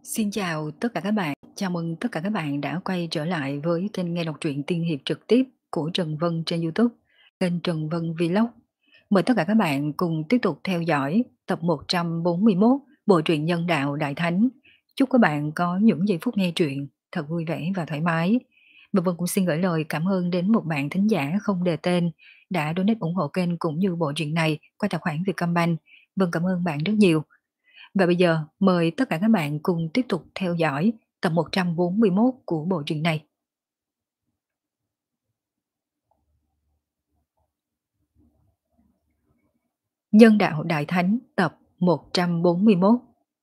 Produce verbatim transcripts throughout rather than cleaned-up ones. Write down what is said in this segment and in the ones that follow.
Xin chào tất cả các bạn, chào mừng tất cả các bạn đã quay trở lại với kênh nghe đọc truyện tiên hiệp trực tiếp của Trần Vân trên YouTube, kênh Trần Vân Vlog. Mời tất cả các bạn cùng tiếp tục theo dõi tập một trăm bốn mươi mốt bộ truyện Nhân Đạo Đại Thánh. Chúc các bạn có những giây phút nghe truyện thật vui vẻ và thoải mái. Và Vân cũng xin gửi lời cảm ơn đến một bạn thính giả không đề tên đã donate ủng hộ kênh cũng như bộ truyện này qua tài khoản Vietcombank. Vân cảm ơn bạn rất nhiều. Và bây giờ mời tất cả các bạn cùng tiếp tục theo dõi tập một trăm bốn mươi mốt của bộ truyện này. Nhân đạo Đại Thánh tập một trăm bốn mươi mốt.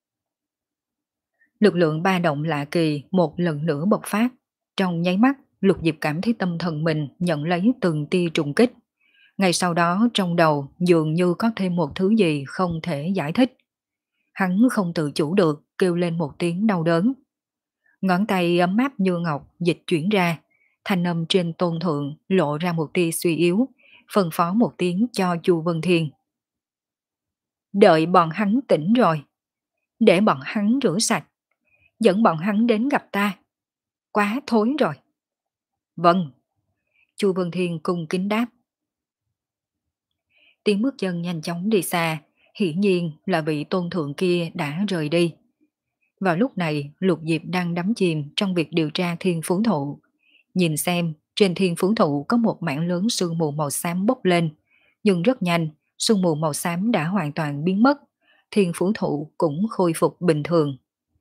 Lực lượng ba động lạ kỳ một lần nữa bộc phát. Trong nháy mắt, Lục Diệp cảm thấy tâm thần mình nhận lấy từng tia trùng kích. Ngay sau đó trong đầu dường như có thêm một thứ gì không thể giải thích. Hắn không tự chủ được kêu lên một tiếng đau đớn. Ngón tay ấm áp như ngọc dịch chuyển ra, thanh âm trên tôn thượng lộ ra một tia suy yếu, phân phó một tiếng cho Chu Vân Thiên. Đợi bọn hắn tỉnh rồi, để bọn hắn rửa sạch, dẫn bọn hắn đến gặp ta. Quá thối rồi. Vâng. Chu Vân Thiên cung kính đáp. Tiếng bước chân nhanh chóng đi xa, hiển nhiên là vị tôn thượng kia đã rời đi. Vào lúc này, Lục Diệp đang đắm chìm trong việc điều tra thiên phú thụ. Nhìn xem, trên thiên phú thụ có một mảng lớn sương mù màu xám bốc lên. Nhưng rất nhanh, sương mù màu xám đã hoàn toàn biến mất. Thiên phú thụ cũng khôi phục bình thường.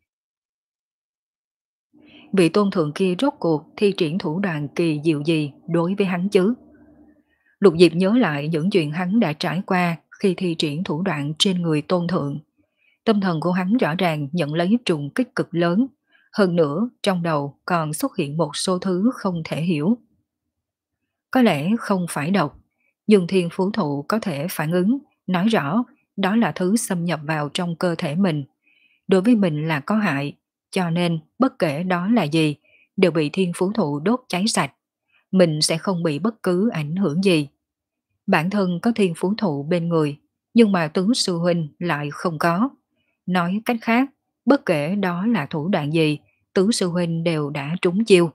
Vị tôn thượng kia rốt cuộc thi triển thủ đoạn kỳ diệu gì đối với hắn chứ? Lục Diệp nhớ lại những chuyện hắn đã trải qua khi thi triển thủ đoạn trên người tôn thượng. Tâm thần của hắn rõ ràng nhận lấy trùng kích cực lớn. Hơn nữa, trong đầu còn xuất hiện một số thứ không thể hiểu. Có lẽ không phải độc, nhưng thiên phú thụ có thể phản ứng, nói rõ đó là thứ xâm nhập vào trong cơ thể mình. Đối với mình là có hại, cho nên bất kể đó là gì, đều bị thiên phú thụ đốt cháy sạch. Mình sẽ không bị bất cứ ảnh hưởng gì. Bản thân có thiên phú thụ bên người, nhưng mà tứ sư huynh lại không có. Nói cách khác, bất kể đó là thủ đoạn gì, tứ sư huynh đều đã trúng chiêu.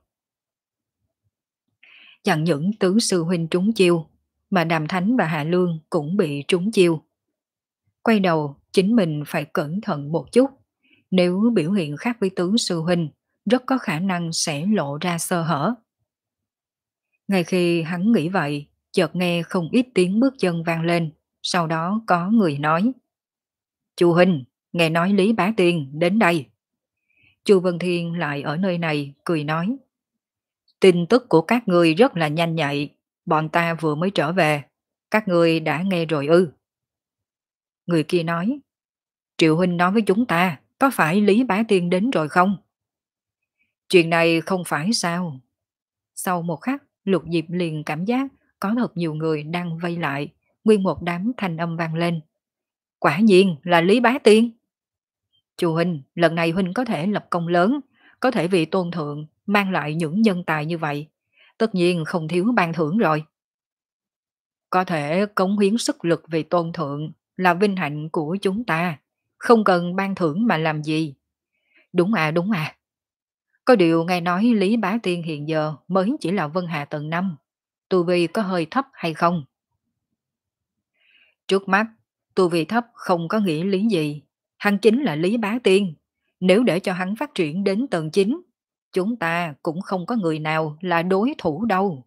Chẳng những tứ sư huynh trúng chiêu, mà Đàm Thánh và Hạ Lương cũng bị trúng chiêu. Quay đầu, chính mình phải cẩn thận một chút. Nếu biểu hiện khác với tứ sư huynh, rất có khả năng sẽ lộ ra sơ hở. Ngay khi hắn nghĩ vậy, chợt nghe không ít tiếng bước chân vang lên, sau đó có người nói. Chu huynh, nghe nói Lý Bá Tiên đến đây. Chu Vân Thiên lại ở nơi này, cười nói. Tin tức của các ngươi rất là nhanh nhạy, bọn ta vừa mới trở về, các ngươi đã nghe rồi ư? Người kia nói. Triệu huynh nói với chúng ta, có phải Lý Bá Tiên đến rồi không? Chuyện này không phải sao? Sau một khắc, Lục Diệp liền cảm giác có thật nhiều người đang vây lại, nguyên một đám thanh âm vang lên. Quả nhiên là Lý Bá Tiên. Chu huynh, lần này huynh có thể lập công lớn, có thể vì tôn thượng mang lại những nhân tài như vậy. Tất nhiên không thiếu ban thưởng rồi. Có thể cống hiến sức lực vì tôn thượng là vinh hạnh của chúng ta, không cần ban thưởng mà làm gì. Đúng à, đúng à. Có điều nghe nói Lý Bá Tiên hiện giờ mới chỉ là Vân Hà tầng năm, tu vi có hơi thấp hay không? Trước mắt, tu vi thấp không có nghĩa lý gì. Hắn chính là Lý Bá Tiên. Nếu để cho hắn phát triển đến tầng chín, chúng ta cũng không có người nào là đối thủ đâu.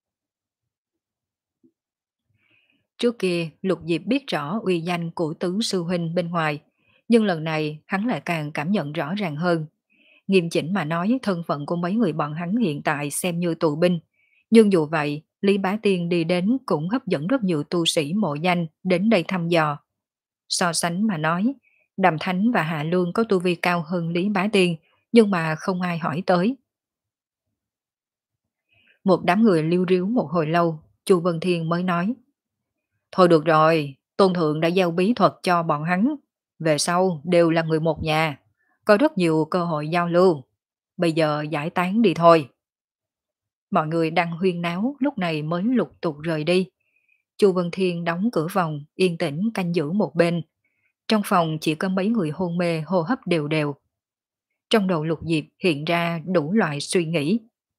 Trước kia, Lục Diệp biết rõ uy danh của tứ sư huynh bên ngoài, nhưng lần này hắn lại càng cảm nhận rõ ràng hơn. Nghiêm chỉnh mà nói, thân phận của mấy người bọn hắn hiện tại xem như tù binh. Nhưng dù vậy, Lý Bá Tiên đi đến cũng hấp dẫn rất nhiều tu sĩ mộ danh đến đây thăm dò. So sánh mà nói, Đàm Thánh và Hạ Lương có tu vi cao hơn Lý Bá Tiên, nhưng mà không ai hỏi tới. Một đám người lưu ríu một hồi lâu, Chu Vân Thiên mới nói. Thôi được rồi, Tôn Thượng đã giao bí thuật cho bọn hắn. Về sau đều là người một nhà, có rất nhiều cơ hội giao lưu. Bây giờ giải tán đi thôi. Mọi người đang huyên náo lúc này mới lục tục rời đi. Chu Vân Thiên đóng cửa phòng, yên tĩnh canh giữ một bên. Trong phòng chỉ có mấy người hôn mê hô hấp đều đều. Trong đầu Lục Diệp hiện ra đủ loại suy nghĩ.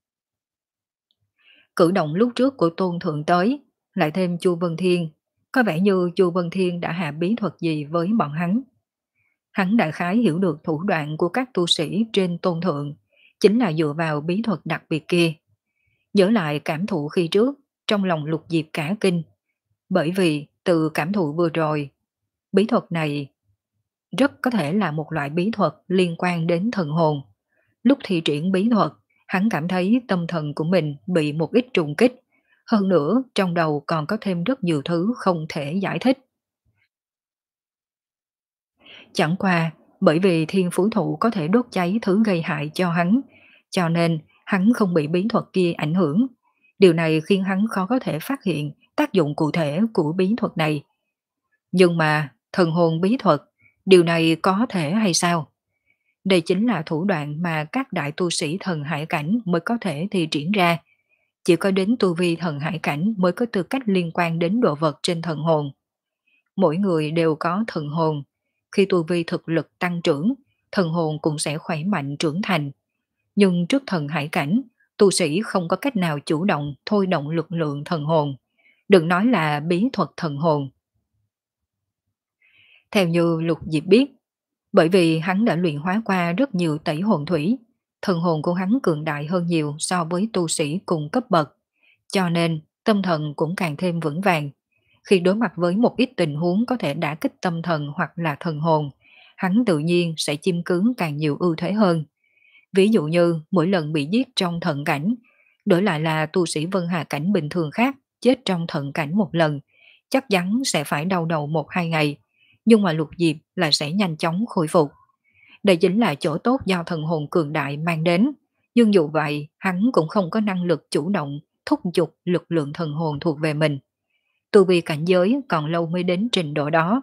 Cử động lúc trước của Tôn Thượng tới, lại thêm Chu Vân Thiên, có vẻ như Chu Vân Thiên đã hạ bí thuật gì với bọn hắn. Hắn đại khái hiểu được thủ đoạn của các tu sĩ trên Tôn Thượng, chính là dựa vào bí thuật đặc biệt kia. Nhớ lại cảm thụ khi trước, trong lòng Lục Diệp cả kinh, bởi vì từ cảm thụ vừa rồi, bí thuật này rất có thể là một loại bí thuật liên quan đến thần hồn. Lúc thi triển bí thuật, hắn cảm thấy tâm thần của mình bị một ít trùng kích, hơn nữa trong đầu còn có thêm rất nhiều thứ không thể giải thích. Chẳng qua, bởi vì thiên phú thụ có thể đốt cháy thứ gây hại cho hắn, cho nên hắn không bị bí thuật kia ảnh hưởng. Điều này khiến hắn khó có thể phát hiện tác dụng cụ thể của bí thuật này. Nhưng mà, thần hồn bí thuật, điều này có thể hay sao? Đây chính là thủ đoạn mà các đại tu sĩ thần hải cảnh mới có thể thi triển ra. Chỉ có đến tu vi thần hải cảnh mới có tư cách liên quan đến đồ vật trên thần hồn. Mỗi người đều có thần hồn. Khi tu vi thực lực tăng trưởng, thần hồn cũng sẽ khỏe mạnh trưởng thành. Nhưng trước thần hải cảnh, tu sĩ không có cách nào chủ động thôi động lực lượng thần hồn. Đừng nói là bí thuật thần hồn. Theo như Lục Diệp biết, bởi vì hắn đã luyện hóa qua rất nhiều tẩy hồn thủy, thần hồn của hắn cường đại hơn nhiều so với tu sĩ cùng cấp bậc, cho nên tâm thần cũng càng thêm vững vàng. Khi đối mặt với một ít tình huống có thể đả kích tâm thần hoặc là thần hồn, hắn tự nhiên sẽ chiêm cứng càng nhiều ưu thế hơn. Ví dụ như mỗi lần bị giết trong thận cảnh, đổi lại là tu sĩ Vân Hà cảnh bình thường khác chết trong thận cảnh một lần, chắc chắn sẽ phải đau đầu một hai ngày, nhưng mà Lục Diệp là sẽ nhanh chóng khôi phục. Đây chính là chỗ tốt do thần hồn cường đại mang đến, nhưng dù vậy hắn cũng không có năng lực chủ động thúc giục lực lượng thần hồn thuộc về mình. Tu vi cảnh giới còn lâu mới đến trình độ đó.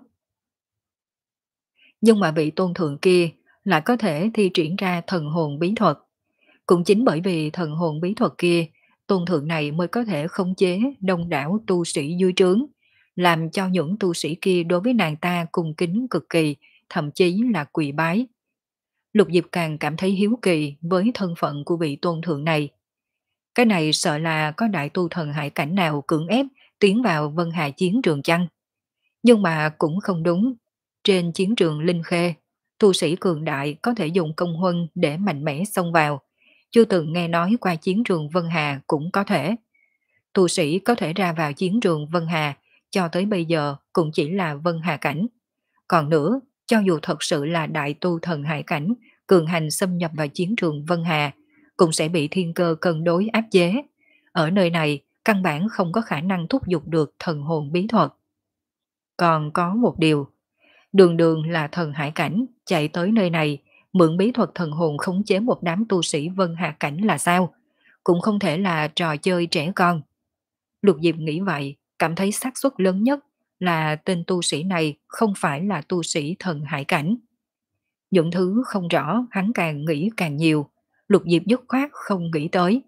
Nhưng mà vị tôn thượng kia lại có thể thi triển ra thần hồn bí thuật. Cũng chính bởi vì thần hồn bí thuật kia, tôn thượng này mới có thể khống chế đông đảo tu sĩ dưới trướng, làm cho những tu sĩ kia đối với nàng ta cung kính cực kỳ, thậm chí là quỳ bái. Lục Diệp càng cảm thấy hiếu kỳ với thân phận của vị tôn thượng này. Cái này sợ là có đại tu thần hải cảnh nào cưỡng ép tiến vào Vân Hà chiến trường chăng? Nhưng mà cũng không đúng. Trên chiến trường Linh Khê, tu sĩ cường đại có thể dùng công huân để mạnh mẽ xông vào. Chưa từng nghe nói qua chiến trường Vân Hà cũng có thể. Tu sĩ có thể ra vào chiến trường Vân Hà cho tới bây giờ cũng chỉ là Vân Hà cảnh. Còn nữa, cho dù thật sự là đại tu thần hải cảnh, cường hành xâm nhập vào chiến trường Vân Hà, cũng sẽ bị thiên cơ cân đối áp chế. Ở nơi này, căn bản không có khả năng thúc giục được thần hồn bí thuật. Còn có một điều, đường đường là thần hải cảnh, chạy tới nơi này, mượn bí thuật thần hồn khống chế một đám tu sĩ Vân Hà cảnh là sao? Cũng không thể là trò chơi trẻ con. Lục Diệp nghĩ vậy, cảm thấy xác suất lớn nhất là tên tu sĩ này không phải là tu sĩ thần hải cảnh. Những thứ không rõ hắn càng nghĩ càng nhiều, Lục Diệp dứt khoát không nghĩ tới.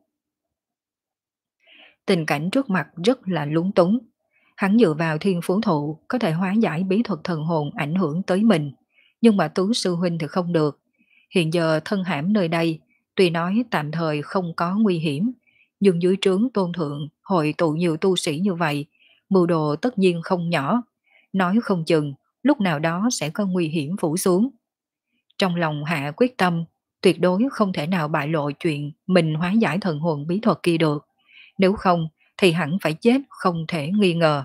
Tình cảnh trước mặt rất là lúng túng. Hắn dựa vào thiên phú thụ có thể hóa giải bí thuật thần hồn ảnh hưởng tới mình, nhưng mà Tú sư huynh thì không được. Hiện giờ thân hãm nơi đây, tuy nói tạm thời không có nguy hiểm, nhưng dưới trướng tôn thượng hội tụ nhiều tu sĩ như vậy, mưu đồ tất nhiên không nhỏ, nói không chừng lúc nào đó sẽ có nguy hiểm phủ xuống. Trong lòng hạ quyết tâm, tuyệt đối không thể nào bại lộ chuyện mình hóa giải thần hồn bí thuật kia được, nếu không thì hẳn phải chết không thể nghi ngờ.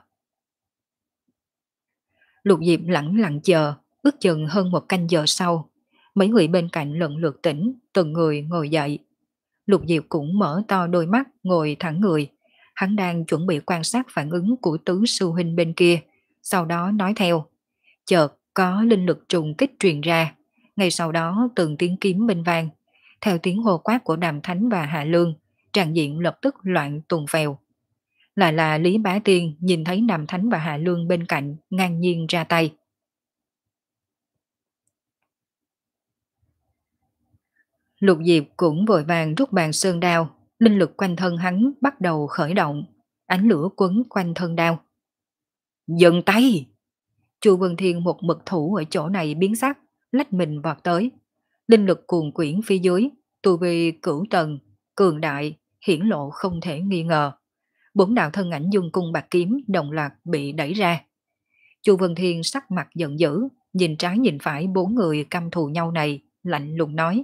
Lục Diệp lặng lặng chờ, ước chừng hơn một canh giờ sau, mấy người bên cạnh lần lượt tỉnh, từng người ngồi dậy. Lục Diệp cũng mở to đôi mắt, ngồi thẳng người. Hắn đang chuẩn bị quan sát phản ứng của tứ sư huynh bên kia, sau đó nói theo. Chợt có linh lực trùng kích truyền ra, ngay sau đó từng tiếng kiếm minh vang. Theo tiếng hô quát của Đàm Thánh và Hạ Lương, tràng diện lập tức loạn tùng phèo. Lại là Lý Bá Tiên nhìn thấy Đàm Thánh và Hạ Lương bên cạnh, ngang nhiên ra tay. Lục Diệp cũng vội vàng rút bàn sơn đao, linh lực quanh thân hắn bắt đầu khởi động, ánh lửa quấn quanh thân đao. Dừng tay! Chu Vân Thiên một mực thủ ở chỗ này biến sắc, lách mình vọt tới. linh lực cuồn quyển phía dưới, tu vi cửu tầng, cường đại, hiển lộ không thể nghi ngờ. Bốn đạo thân ảnh dung cung bạc kiếm đồng loạt bị đẩy ra. Chu Vân Thiên sắc mặt giận dữ, nhìn trái nhìn phải bốn người căm thù nhau này, lạnh lùng nói.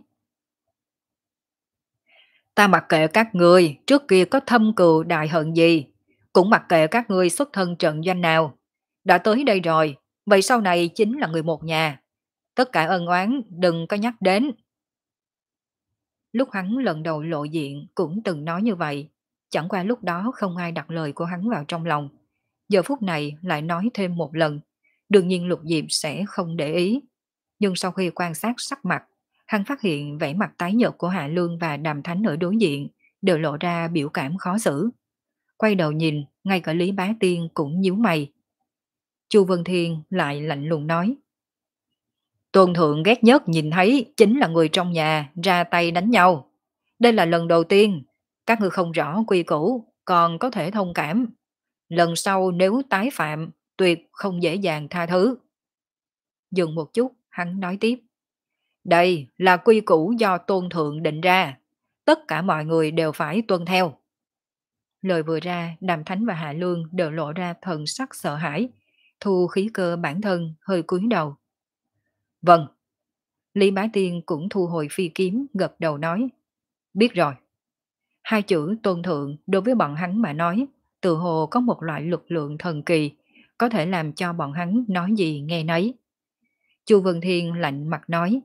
Ta mặc kệ các ngươi trước kia có thâm cừu đại hận gì, cũng mặc kệ các ngươi xuất thân trận doanh nào. Đã tới đây rồi, vậy sau này chính là người một nhà. Tất cả ân oán đừng có nhắc đến. Lúc hắn lần đầu lộ diện cũng từng nói như vậy, chẳng qua lúc đó không ai đặt lời của hắn vào trong lòng. Giờ phút này lại nói thêm một lần, đương nhiên Lục Diệp sẽ không để ý. Nhưng sau khi quan sát sắc mặt, hắn phát hiện vẻ mặt tái nhợt của Hạ Lương và Đàm Thánh ở đối diện đều lộ ra biểu cảm khó xử. Quay đầu nhìn, ngay cả Lý Bá Tiên cũng nhíu mày. Chu Vân Thiên lại lạnh lùng nói. Tôn thượng ghét nhất nhìn thấy chính là người trong nhà ra tay đánh nhau. Đây là lần đầu tiên, các ngươi không rõ quy củ, còn có thể thông cảm. Lần sau nếu tái phạm, tuyệt không dễ dàng tha thứ. Dừng một chút, hắn nói tiếp. Đây là quy củ do tôn thượng định ra. Tất cả mọi người đều phải tuân theo. Lời vừa ra, Đàm Thánh và Hạ Lương đều lộ ra thần sắc sợ hãi, thu khí cơ bản thân hơi cúi đầu. Vâng. Lý Bá Tiên cũng thu hồi phi kiếm, gật đầu nói. Biết rồi. Hai chữ tôn thượng đối với bọn hắn mà nói, tự hồ có một loại lực lượng thần kỳ, có thể làm cho bọn hắn nói gì nghe nấy. Chu Vân Thiên lạnh mặt nói.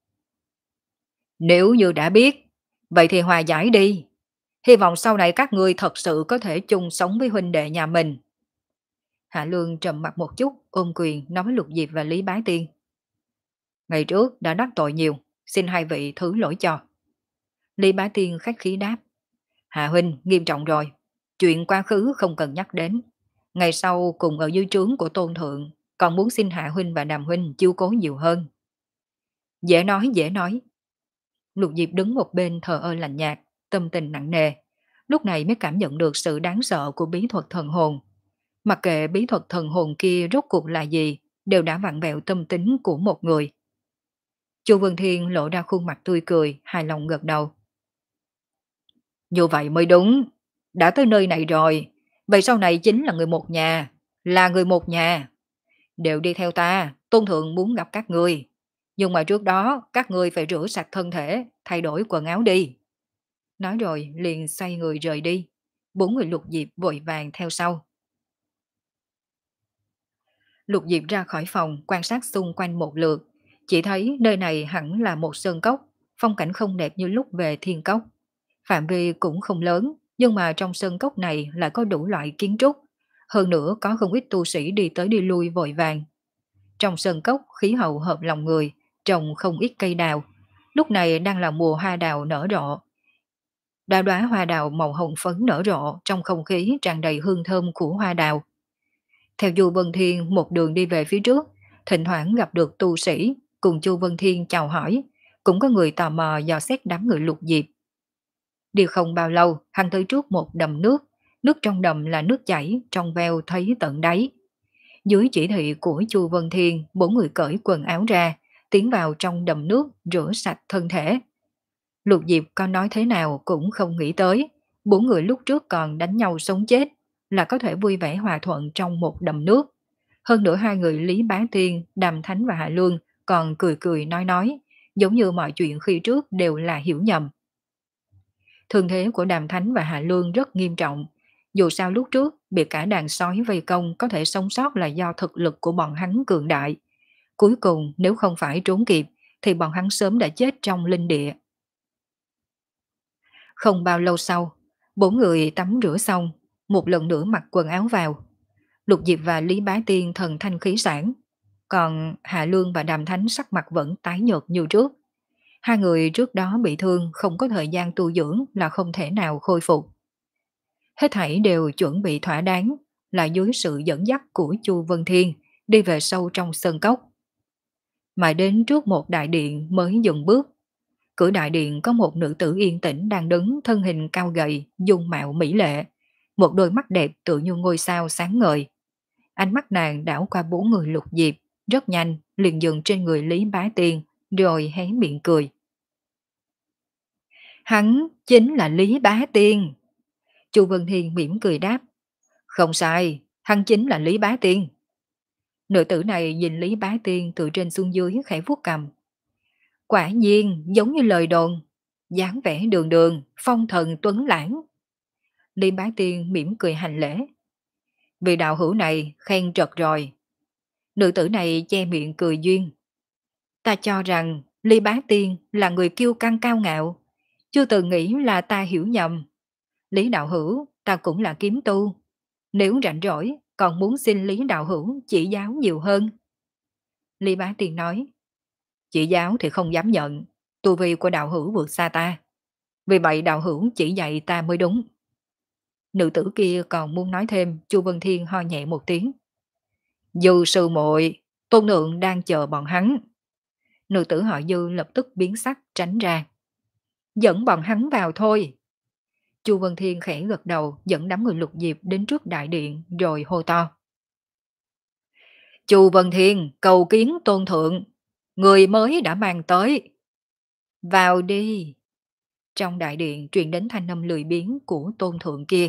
Nếu như đã biết, vậy thì hòa giải đi. Hy vọng sau này các ngươi thật sự có thể chung sống với huynh đệ nhà mình. Hạ Lương trầm mặt một chút, ôm quyền nói với Lục Diệp và Lý Bá Tiên. Ngày trước đã đắc tội nhiều, xin hai vị thứ lỗi cho. Lý Bá Tiên khách khí đáp. Hạ huynh nghiêm trọng rồi, chuyện quá khứ không cần nhắc đến. Ngày sau cùng ở dưới trướng của tôn thượng, còn muốn xin Hạ huynh và Đàm huynh chiếu cố nhiều hơn. Dễ nói dễ nói. Lục Diệp đứng một bên thờ ơ lạnh nhạt, tâm tình nặng nề. Lúc này mới cảm nhận được sự đáng sợ của bí thuật thần hồn. Mặc kệ bí thuật thần hồn kia rốt cuộc là gì, đều đã vặn vẹo tâm tính của một người. Chu Vân Thiên lộ ra khuôn mặt tươi cười, hài lòng gật đầu. Như vậy mới đúng, đã tới nơi này rồi, vậy sau này chính là người một nhà, là người một nhà. Đều đi theo ta, tôn thượng muốn gặp các ngươi. Nhưng mà trước đó, các ngươi phải rửa sạch thân thể, thay đổi quần áo đi. Nói rồi liền xoay người rời đi. Bốn người Lục Diệp vội vàng theo sau. Lục Diệp ra khỏi phòng quan sát xung quanh một lượt. Chỉ thấy nơi này hẳn là một sơn cốc, phong cảnh không đẹp như lúc về thiên cốc. Phạm vi cũng không lớn, nhưng mà trong sơn cốc này lại có đủ loại kiến trúc. Hơn nữa có không ít tu sĩ đi tới đi lui vội vàng. Trong sơn cốc khí hậu hợp lòng người, trồng không ít cây đào. Lúc này đang là mùa hoa đào nở rộ. Đóa đóa hoa đào màu hồng phấn nở rộ trong không khí tràn đầy hương thơm của hoa đào. Theo Chu Vân Thiên một đường đi về phía trước, thỉnh thoảng gặp được tu sĩ, cùng Chu Vân Thiên chào hỏi, cũng có người tò mò dò xét đám người Lục Diệp. Đi không bao lâu, hắn tới trước một đầm nước, nước trong đầm là nước chảy, trong veo thấy tận đáy. Dưới chỉ thị của Chu Vân Thiên, bốn người cởi quần áo ra, tiến vào trong đầm nước rửa sạch thân thể. Lục Diệp có nói thế nào cũng không nghĩ tới, bốn người lúc trước còn đánh nhau sống chết, là có thể vui vẻ hòa thuận trong một đầm nước. Hơn nữa hai người Lý Bá Tiên, Đàm Thánh và Hạ Lương còn cười cười nói nói, giống như mọi chuyện khi trước đều là hiểu nhầm. Thương thế của Đàm Thánh và Hạ Lương rất nghiêm trọng. Dù sao lúc trước bị cả đàn sói vây công có thể sống sót là do thực lực của bọn hắn cường đại. Cuối cùng nếu không phải trốn kịp thì bọn hắn sớm đã chết trong linh địa. Không bao lâu sau, bốn người tắm rửa xong, một lần nữa mặc quần áo vào. Lục Diệp và Lý Bá Tiên thần thanh khí sản, còn Hạ Lương và Đàm Thánh sắc mặt vẫn tái nhợt như trước. Hai người trước đó bị thương không có thời gian tu dưỡng là không thể nào khôi phục. Hết thảy đều chuẩn bị thỏa đáng, là dưới sự dẫn dắt của Chu Vân Thiên đi về sâu trong sơn cốc. Mà đến trước một đại điện mới dừng bước. Cửa đại điện có một nữ tử yên tĩnh đang đứng, thân hình cao gầy, dung mạo mỹ lệ, một đôi mắt đẹp tựa như ngôi sao sáng ngời. Ánh mắt nàng đảo qua bốn người Lục Diệp, rất nhanh liền dừng trên người Lý Bá Tiên, rồi hé miệng cười. Hắn chính là Lý Bá Tiên. Chu Vân Thiên mỉm cười đáp. Không sai, hắn chính là Lý Bá Tiên. Nữ tử này nhìn Lý Bá Tiên từ trên xuống dưới khẽ vuốt cằm. Quả nhiên giống như lời đồn, dáng vẻ đường đường, phong thần tuấn lãng. Lý Bá Tiên mỉm cười hành lễ. Vị đạo hữu này khen trật rồi. Nữ tử này che miệng cười duyên. Ta cho rằng Lý Bá Tiên là người kiêu căng cao ngạo, chưa từng nghĩ là ta hiểu nhầm. Lý đạo hữu, ta cũng là kiếm tu. Nếu rảnh rỗi, còn muốn xin Lý đạo hữu chỉ giáo nhiều hơn. Lý Bá Tiên nói, chỉ giáo thì không dám nhận, tu vi của đạo hữu vượt xa ta. Vì vậy đạo hữu chỉ dạy ta mới đúng. Nữ tử kia còn muốn nói thêm, Chu Vân Thiên ho nhẹ một tiếng. Dư sư muội, tôn lượng đang chờ bọn hắn. Nữ tử họ Dư lập tức biến sắc tránh ra. Dẫn bọn hắn vào thôi. Chu Vân Thiên khẽ gật đầu dẫn đám người Lục Diệp đến trước đại điện rồi hô to. Chu Vân Thiên cầu kiến tôn thượng. Người mới đã mang tới. Vào đi. Trong đại điện truyền đến thanh âm lười biếng của tôn thượng kia.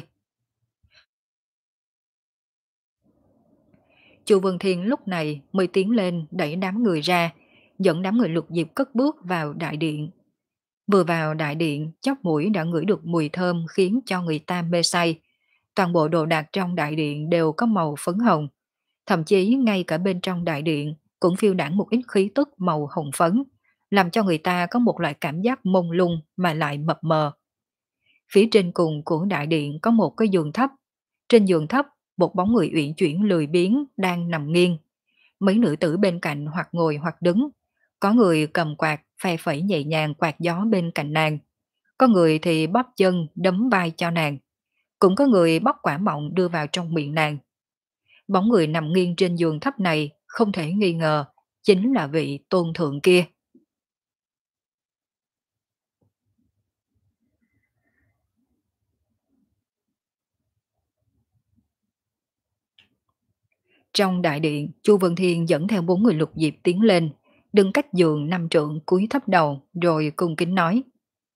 Chu Vân Thiên lúc này mới tiến lên đẩy đám người ra, dẫn đám người Lục Diệp cất bước vào đại điện. Vừa vào đại điện, chóp mũi đã ngửi được mùi thơm khiến cho người ta mê say. Toàn bộ đồ đạc trong đại điện đều có màu phấn hồng. Thậm chí ngay cả bên trong đại điện cũng phiêu đãng một ít khí tức màu hồng phấn, làm cho người ta có một loại cảm giác mông lung mà lại mập mờ. Phía trên cùng của đại điện có một cái giường thấp. Trên giường thấp, một bóng người uyển chuyển lười biếng đang nằm nghiêng. Mấy nữ tử bên cạnh hoặc ngồi hoặc đứng. Có người cầm quạt phe phẩy nhẹ nhàng quạt gió bên cạnh nàng. Có người thì bóp chân đấm vai cho nàng. Cũng có người bóc quả mọng đưa vào trong miệng nàng. Bóng người nằm nghiêng trên giường thấp này không thể nghi ngờ chính là vị tôn thượng kia. Trong đại điện, Chu Vân Thiên dẫn theo bốn người Lục Diệp tiến lên, đứng cách giường năm trượng cúi thấp đầu rồi cung kính nói.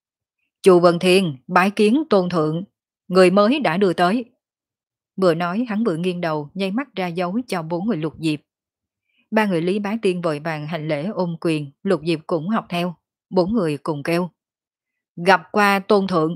Chu Vân Thiên bái kiến tôn thượng, người mới đã đưa tới. Vừa nói hắn vừa nghiêng đầu nháy mắt ra dấu cho bốn người Lục Diệp. Ba người Lý Bá Tiên vội vàng hành lễ ôm quyền, Lục Diệp cũng học theo. Bốn người cùng kêu. Gặp qua tôn thượng.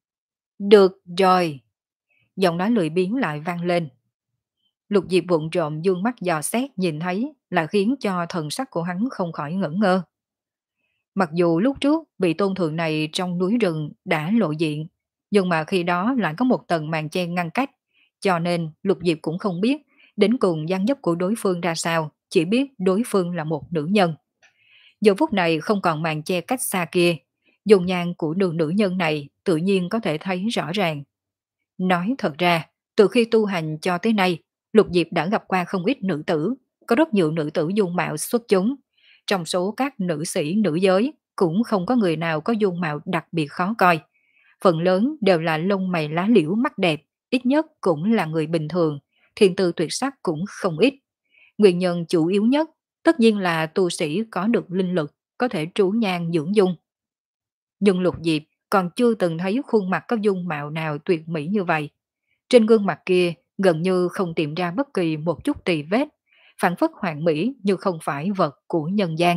Được rồi. Giọng nói lười biếng lại vang lên. Lục Diệp vụng trộm dương mắt dò xét nhìn thấy là khiến cho thần sắc của hắn không khỏi ngẩn ngơ. Mặc dù lúc trước vị tôn thượng này trong núi rừng đã lộ diện, nhưng mà khi đó lại có một tầng màn che ngăn cách, cho nên Lục Diệp cũng không biết đến cùng dáng dấp của đối phương ra sao, chỉ biết đối phương là một nữ nhân. Giờ phút này không còn màn che cách xa kia, dùng nhan của đường nữ nhân này tự nhiên có thể thấy rõ ràng. Nói thật ra, từ khi tu hành cho tới nay, Lục Diệp đã gặp qua không ít nữ tử, có rất nhiều nữ tử dung mạo xuất chúng. Trong số các nữ sĩ nữ giới, cũng không có người nào có dung mạo đặc biệt khó coi. Phần lớn đều là lông mày lá liễu mắt đẹp, ít nhất cũng là người bình thường, thiên tư tuyệt sắc cũng không ít. Nguyên nhân chủ yếu nhất, tất nhiên là tu sĩ có được linh lực, có thể trú nhan dưỡng dung. Nhưng Lục Diệp còn chưa từng thấy khuôn mặt có dung mạo nào tuyệt mỹ như vậy. Trên gương mặt kia gần như không tìm ra bất kỳ một chút tì vết, phản phất hoàn mỹ như không phải vật của nhân gian.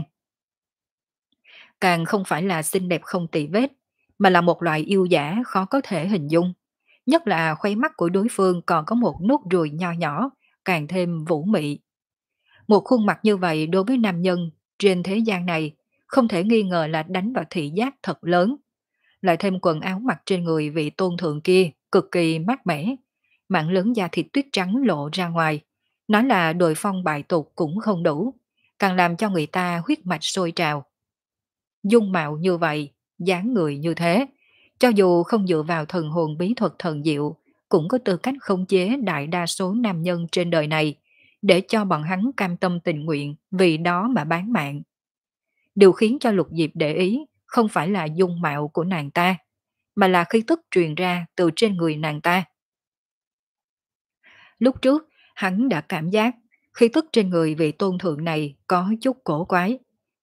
Càng không phải là xinh đẹp không tì vết, mà là một loại yêu dã khó có thể hình dung. Nhất là khóe mắt của đối phương còn có một nốt ruồi nho nhỏ, càng thêm vũ mị. Một khuôn mặt như vậy đối với nam nhân trên thế gian này không thể nghi ngờ là đánh vào thị giác thật lớn. Lại thêm quần áo mặc trên người vị tôn thượng kia cực kỳ mát mẻ, mảng lớn da thịt tuyết trắng lộ ra ngoài. Nói là đồi phong bại tục cũng không đủ, càng làm cho người ta huyết mạch sôi trào. Dung mạo như vậy, dáng người như thế, cho dù không dựa vào thần hồn bí thuật thần diệu, cũng có tư cách khống chế đại đa số nam nhân trên đời này, để cho bọn hắn cam tâm tình nguyện vì đó mà bán mạng. Điều khiến cho Lục Diệp để ý không phải là dung mạo của nàng ta, mà là khí tức truyền ra từ trên người nàng ta. Lúc trước, hắn đã cảm giác khí tức trên người vị tôn thượng này có chút cổ quái,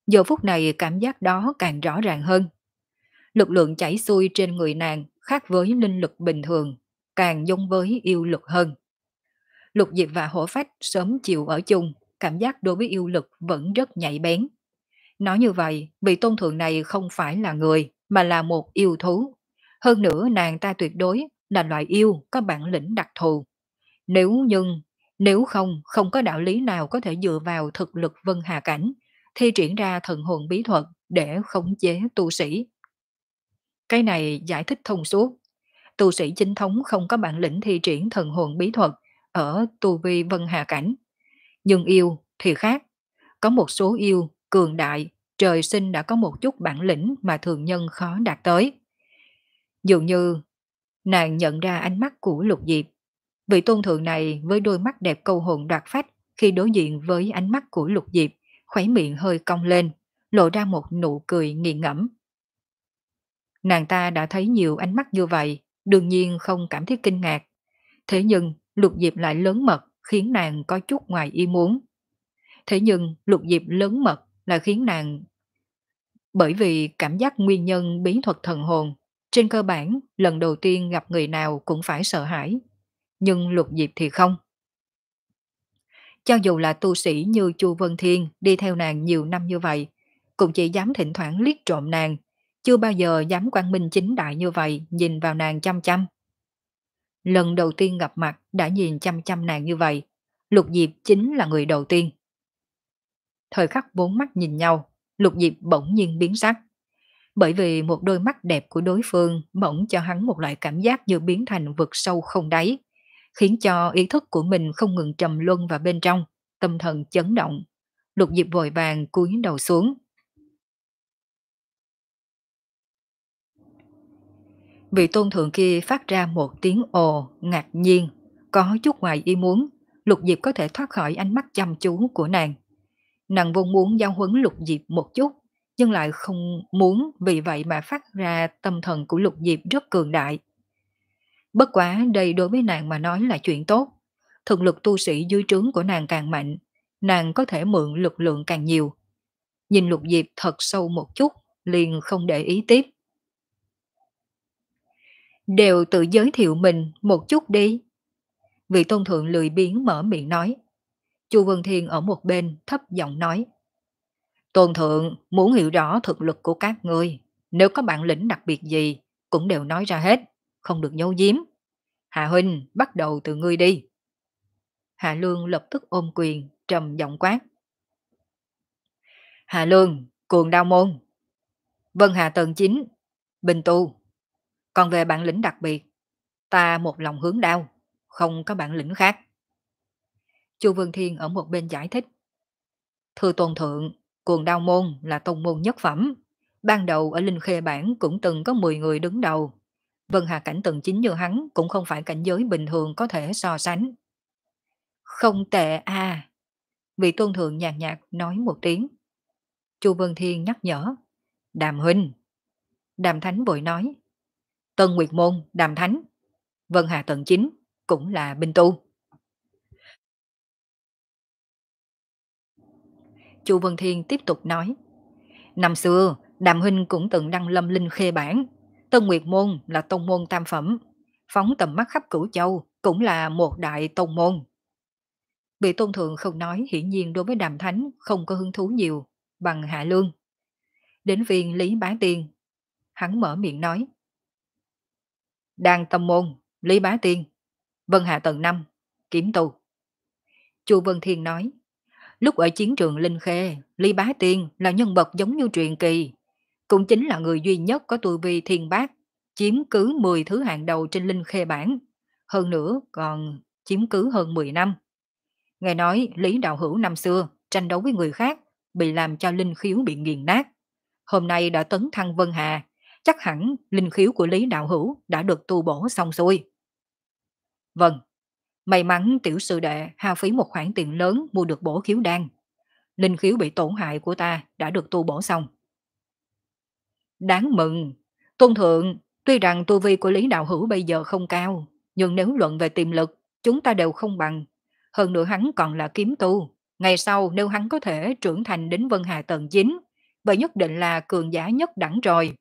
Giờ phút này cảm giác đó càng rõ ràng hơn. Lực lượng chảy xuôi trên người nàng khác với linh lực bình thường, càng giống với yêu lực hơn. Lục Diệp và Hổ Phách sớm chịu ở chung, cảm giác đối với yêu lực vẫn rất nhạy bén. Nói như vậy, vị tôn thượng này không phải là người, mà là một yêu thú. Hơn nữa nàng ta tuyệt đối là loại yêu có bản lĩnh đặc thù. Nếu nhưng, nếu không, không có đạo lý nào có thể dựa vào thực lực vân hà cảnh, thi triển ra thần hồn bí thuật để khống chế tu sĩ. Cái này giải thích thông suốt. Tu sĩ chính thống không có bản lĩnh thi triển thần hồn bí thuật ở tu vi vân hà cảnh. Nhưng yêu thì khác. Có một số yêu cường đại, trời sinh đã có một chút bản lĩnh mà thường nhân khó đạt tới. Dường như nàng nhận ra ánh mắt của Lục Diệp. Vị tôn thượng này với đôi mắt đẹp câu hồn đoạt phách, khi đối diện với ánh mắt của Lục Diệp, khóe miệng hơi cong lên, lộ ra một nụ cười nghiền ngẫm. Nàng ta đã thấy nhiều ánh mắt như vậy, đương nhiên không cảm thấy kinh ngạc. Thế nhưng Lục Diệp lại lớn mật, khiến nàng có chút ngoài ý muốn. Thế nhưng Lục Diệp lớn mật là khiến nàng, bởi vì cảm giác nguyên nhân bí thuật thần hồn. Trên cơ bản, lần đầu tiên gặp người nào cũng phải sợ hãi. Nhưng Lục Diệp thì không. Cho dù là tu sĩ như Chu Vân Thiên đi theo nàng nhiều năm như vậy, cũng chỉ dám thỉnh thoảng liếc trộm nàng, chưa bao giờ dám quang minh chính đại như vậy nhìn vào nàng chăm chăm. Lần đầu tiên gặp mặt đã nhìn chăm chăm nàng như vậy, Lục Diệp chính là người đầu tiên. Thời khắc bốn mắt nhìn nhau, Lục Diệp bỗng nhiên biến sắc. Bởi vì một đôi mắt đẹp của đối phương bỗng cho hắn một loại cảm giác như biến thành vực sâu không đáy, khiến cho ý thức của mình không ngừng trầm luân vào bên trong, tâm thần chấn động. Lục Diệp vội vàng cúi đầu xuống. Vị tôn thượng kia phát ra một tiếng ồ ngạc nhiên, có chút ngoài ý muốn, Lục Diệp có thể thoát khỏi ánh mắt chăm chú của nàng. Nàng vốn muốn giao huấn Lục Diệp một chút, nhưng lại không muốn vì vậy mà phát ra tâm thần của Lục Diệp rất cường đại. Bất quá đây đối với nàng mà nói là chuyện tốt. Thực lực tu sĩ dưới trướng của nàng càng mạnh, nàng có thể mượn lực lượng càng nhiều. Nhìn Lục Diệp thật sâu một chút, liền không để ý tiếp. Đều tự giới thiệu mình một chút đi. Vị tôn thượng lười biếng mở miệng nói. Chu Vân Thiên ở một bên thấp giọng nói. Tôn thượng muốn hiểu rõ thực lực của các ngươi, nếu có bản lĩnh đặc biệt gì, cũng đều nói ra hết, không được giấu giếm. Hạ huynh, bắt đầu từ ngươi đi. Hạ Lương lập tức ôm quyền, trầm giọng quát. Hạ Lương, Cuồng Đao Môn. Vân Hà tầng chín, Bình Tu. Còn về bản lĩnh đặc biệt, ta một lòng hướng đao, không có bản lĩnh khác. Chu Vân Thiên ở một bên giải thích. Thưa tôn thượng, Cuồng Đao Môn là tông môn nhất phẩm. Ban đầu ở Linh Khê Bản cũng từng có mười người đứng đầu. Vân Hà cảnh tầng chín như hắn cũng không phải cảnh giới bình thường có thể so sánh. Không tệ à. Vị tôn thượng nhàn nhạt nói một tiếng. Chu Vân Thiên nhắc nhở. Đàm huynh. Đàm Thánh vội nói. Tân Nguyệt Môn, Đàm Thánh. Vân Hà tầng chín cũng là binh tu. Chu Vân Thiên tiếp tục nói. Năm xưa, Đàm huynh cũng từng đăng lâm Linh Khê Bản. Tân Nguyệt Môn là tông môn tam phẩm. Phóng tầm mắt khắp Cửu Châu cũng là một đại tông môn. Vị tôn thượng không nói, hiển nhiên đối với Đàm Thánh không có hứng thú nhiều bằng Hạ Lương. Đến viên Lý Bá Tiên, hắn mở miệng nói. Đan tâm môn, Lý Bá Tiên, Vân Hạ tầng năm, kiếm tu. Chu Vân Thiên nói. Lúc ở chiến trường Linh Khê, Lý Bá Tiên là nhân vật giống như truyền kỳ, cũng chính là người duy nhất có tu vi thiên bát, chiếm cứ mười thứ hạng đầu trên Linh Khê bản, hơn nữa còn chiếm cứ hơn mười năm. Nghe nói Lý Đạo Hữu năm xưa tranh đấu với người khác, bị làm cho linh khiếu bị nghiền nát. Hôm nay đã tấn thăng Vân Hà, chắc hẳn linh khiếu của Lý Đạo Hữu đã được tu bổ xong xuôi. Vâng, may mắn tiểu sư đệ hao phí một khoản tiền lớn mua được bổ khiếu đan. Linh khiếu bị tổn hại của ta đã được tu bổ xong. Đáng mừng, tôn thượng, tuy rằng tu vi của Lý Đạo Hữu bây giờ không cao, nhưng nếu luận về tiềm lực, chúng ta đều không bằng. Hơn nữa hắn còn là kiếm tu. Ngày sau nếu hắn có thể trưởng thành đến Vân Hà tầng chín, vậy nhất định là cường giả nhất đẳng rồi.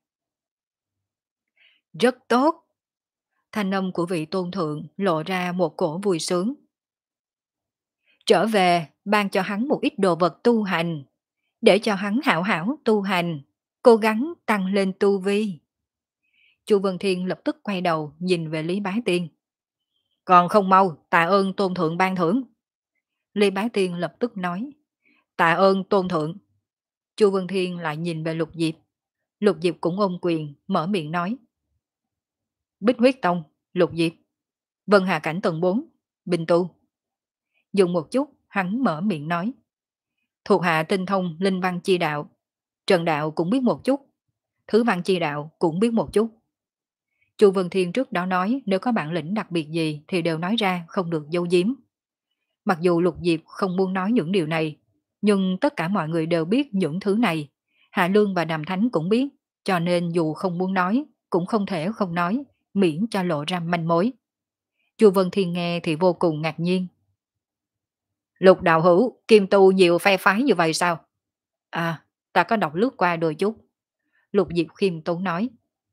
Rất tốt. Thanh âm của vị tôn thượng lộ ra một cổ vui sướng. Trở về, ban cho hắn một ít đồ vật tu hành, để cho hắn hảo hảo tu hành, cố gắng tăng lên tu vi. Chu Vân Thiên lập tức quay đầu nhìn về Lý Bá Tiên. Còn không mau, tạ ơn tôn thượng ban thưởng. Lý Bá Tiên lập tức nói. Tạ ơn tôn thượng. Chu Vân Thiên lại nhìn về Lục Diệp. Lục Diệp cũng ôm quyền, mở miệng nói. Bích huyết tông, Lục Diệp. Vân Hà cảnh tầng bốn, Bình tu. Dùng một chút, hắn mở miệng nói. Thuộc hạ tinh thông linh văn chi đạo. Trần đạo cũng biết một chút. Thứ văn chi đạo cũng biết một chút. Chu Vân Thiên trước đó nói nếu có bản lĩnh đặc biệt gì thì đều nói ra, không được giấu giếm. Mặc dù Lục Diệp không muốn nói những điều này, nhưng tất cả mọi người đều biết những thứ này. Hạ Lương và Đàm Thánh cũng biết, cho nên dù không muốn nói, cũng không thể không nói, miễn cho lộ ra manh mối. Chu Vân Thiên nghe thì vô cùng ngạc nhiên. Lục đạo hữu, kim tu nhiều phe phái như vậy sao? À, ta có đọc lướt qua đôi chút. Lục Diệp khiêm tốn nói.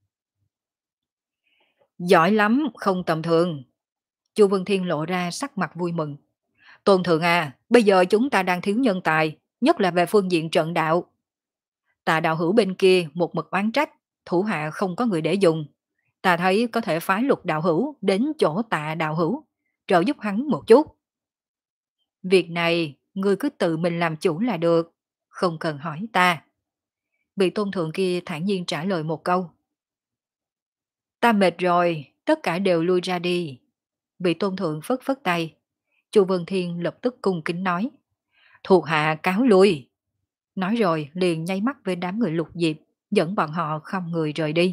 Giỏi lắm, không tầm thường. Chu Vân Thiên lộ ra sắc mặt vui mừng. Tôn thượng à, bây giờ chúng ta đang thiếu nhân tài, nhất là về phương diện trận đạo. Tà đạo hữu bên kia một mực oán trách, thủ hạ không có người để dùng. Ta thấy có thể phái Lục đạo hữu đến chỗ Tạ đạo hữu, trợ giúp hắn một chút. Việc này, ngươi cứ tự mình làm chủ là được, không cần hỏi ta. Vị tôn thượng kia thản nhiên trả lời một câu. Ta mệt rồi, tất cả đều lui ra đi. Vị tôn thượng phất phất tay. Chu Vân Thiên lập tức cung kính nói. Thuộc hạ cáo lui. Nói rồi liền nháy mắt với đám người Lục Diệp, dẫn bọn họ không người rời đi.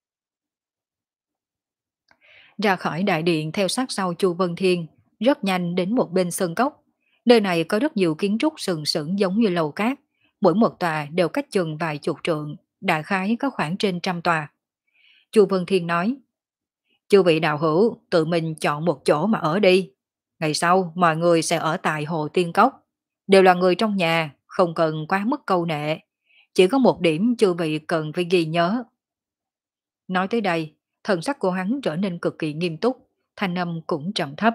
Ra khỏi đại điện theo sát sau Chu Vân Thiên, rất nhanh đến một bên sân cốc. Nơi này có rất nhiều kiến trúc sừng sững giống như lầu cát, mỗi một tòa đều cách chừng vài chục trượng, đại khái có khoảng trên trăm tòa. Chu Vân Thiên nói, chư vị đạo hữu tự mình chọn một chỗ mà ở đi. Ngày sau mọi người sẽ ở tại Hồ Tiên Cốc, đều là người trong nhà, không cần quá mức câu nệ. Chỉ có một điểm chư vị cần phải ghi nhớ. Nói tới đây, thần sắc của hắn trở nên cực kỳ nghiêm túc, thanh âm cũng trầm thấp.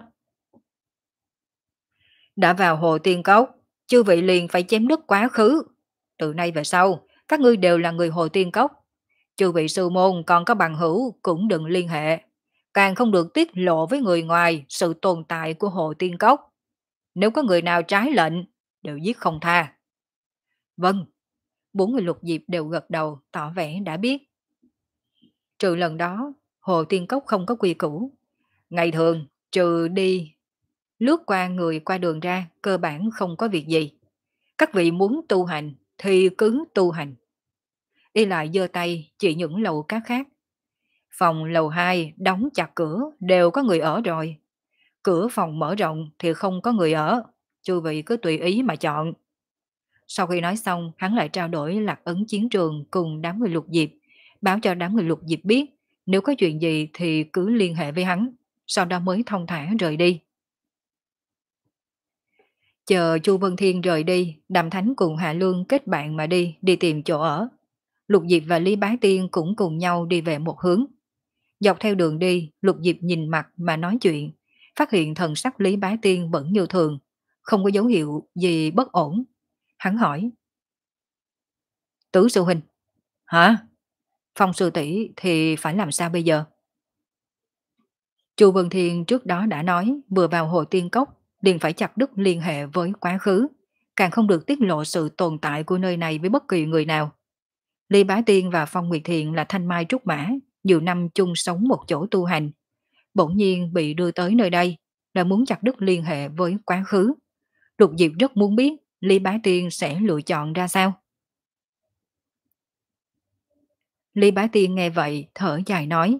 Đã vào Hồ Tiên Cốc, chư vị liền phải chém đứt quá khứ. Từ nay về sau, các ngươi đều là người Hồ Tiên Cốc. Chư vị sư môn còn có bằng hữu cũng đừng liên hệ. Càng không được tiết lộ với người ngoài sự tồn tại của Hồ Tiên Cốc. Nếu có người nào trái lệnh, đều giết không tha. Vâng, bốn người Lục Diệp đều gật đầu tỏ vẻ đã biết. Trừ lần đó, Hồ Tiên Cốc không có quy củ. Ngày thường, trừ đi, lướt qua người qua đường ra, cơ bản không có việc gì. Các vị muốn tu hành, thì cứ tu hành. Đi lại giơ tay chỉ những lầu các khác. Phòng lầu hai đóng chặt cửa, đều có người ở rồi. Cửa phòng mở rộng thì không có người ở, chư vị cứ tùy ý mà chọn. Sau khi nói xong, hắn lại trao đổi lạc ấn chiến trường cùng đám người Lục Diệp, báo cho đám người Lục Diệp biết, nếu có chuyện gì thì cứ liên hệ với hắn, sau đó mới thông thả rời đi. Chờ Chu Vân Thiên rời đi, Đàm Thánh cùng Hạ Lương kết bạn mà đi, đi tìm chỗ ở. Lục Diệp và Lý Bá Tiên cũng cùng nhau đi về một hướng. Dọc theo đường đi, Lục Diệp nhìn mặt mà nói chuyện, phát hiện thần sắc Lý Bá Tiên vẫn như thường, không có dấu hiệu gì bất ổn. Hắn hỏi. Tứ sư huynh. Hả? Phong sư tỷ thì phải làm sao bây giờ? Chu Vân Thiên trước đó đã nói vừa vào Hồ Tiên Cốc liền phải chặt đứt liên hệ với quá khứ, càng không được tiết lộ sự tồn tại của nơi này với bất kỳ người nào. Lý Bá Tiên và Phong Nguyệt Thiện là thanh mai trúc mã, nhiều năm chung sống một chỗ tu hành. Bỗng nhiên bị đưa tới nơi đây là muốn chặt đứt liên hệ với quá khứ. Lục Diệp rất muốn biết Lý Bá Tiên sẽ lựa chọn ra sao. Lý Bá Tiên nghe vậy thở dài nói.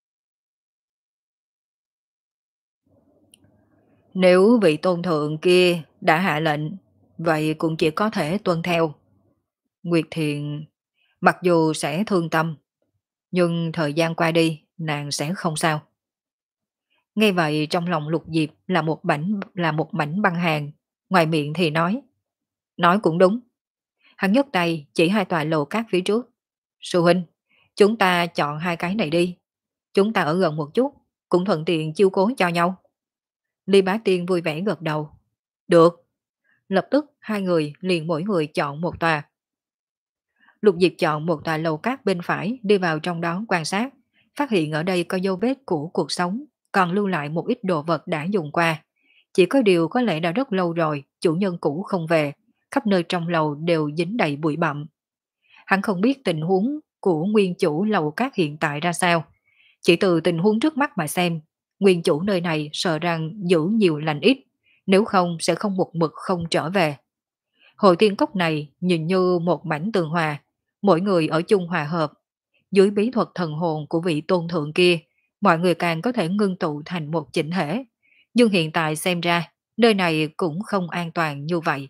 Nếu vị tôn thượng kia đã hạ lệnh, vậy cũng chỉ có thể tuân theo. Nguyệt Thiện mặc dù sẽ thương tâm, nhưng thời gian qua đi nàng sẽ không sao. Nghe vậy trong lòng Lục Diệp là một mảnh là một mảnh băng hàng, ngoài miệng thì nói. Nói cũng đúng. Hắn nhấc tay chỉ hai tòa lầu cát phía trước. Sư huynh, chúng ta chọn hai cái này đi. Chúng ta ở gần một chút, cũng thuận tiện chiêu cố cho nhau. Ly Bá Tiên vui vẻ gật đầu. Được. Lập tức hai người liền mỗi người chọn một tòa. Lục Diệp chọn một tòa lầu cát bên phải đi vào trong đó quan sát, phát hiện ở đây có dấu vết của cuộc sống, còn lưu lại một ít đồ vật đã dùng qua. Chỉ có điều có lẽ đã rất lâu rồi, chủ nhân cũ không về, khắp nơi trong lầu đều dính đầy bụi bặm. Hắn không biết tình huống của nguyên chủ lầu cát hiện tại ra sao. Chỉ từ tình huống trước mắt mà xem, nguyên chủ nơi này sợ rằng giữ nhiều lành ít, nếu không sẽ không một mực không trở về. Hội tiên cốc này nhìn như một mảnh tường hòa, mỗi người ở chung hòa hợp. Dưới bí thuật thần hồn của vị tôn thượng kia, mọi người càng có thể ngưng tụ thành một chỉnh thể. Nhưng hiện tại xem ra, nơi này cũng không an toàn như vậy.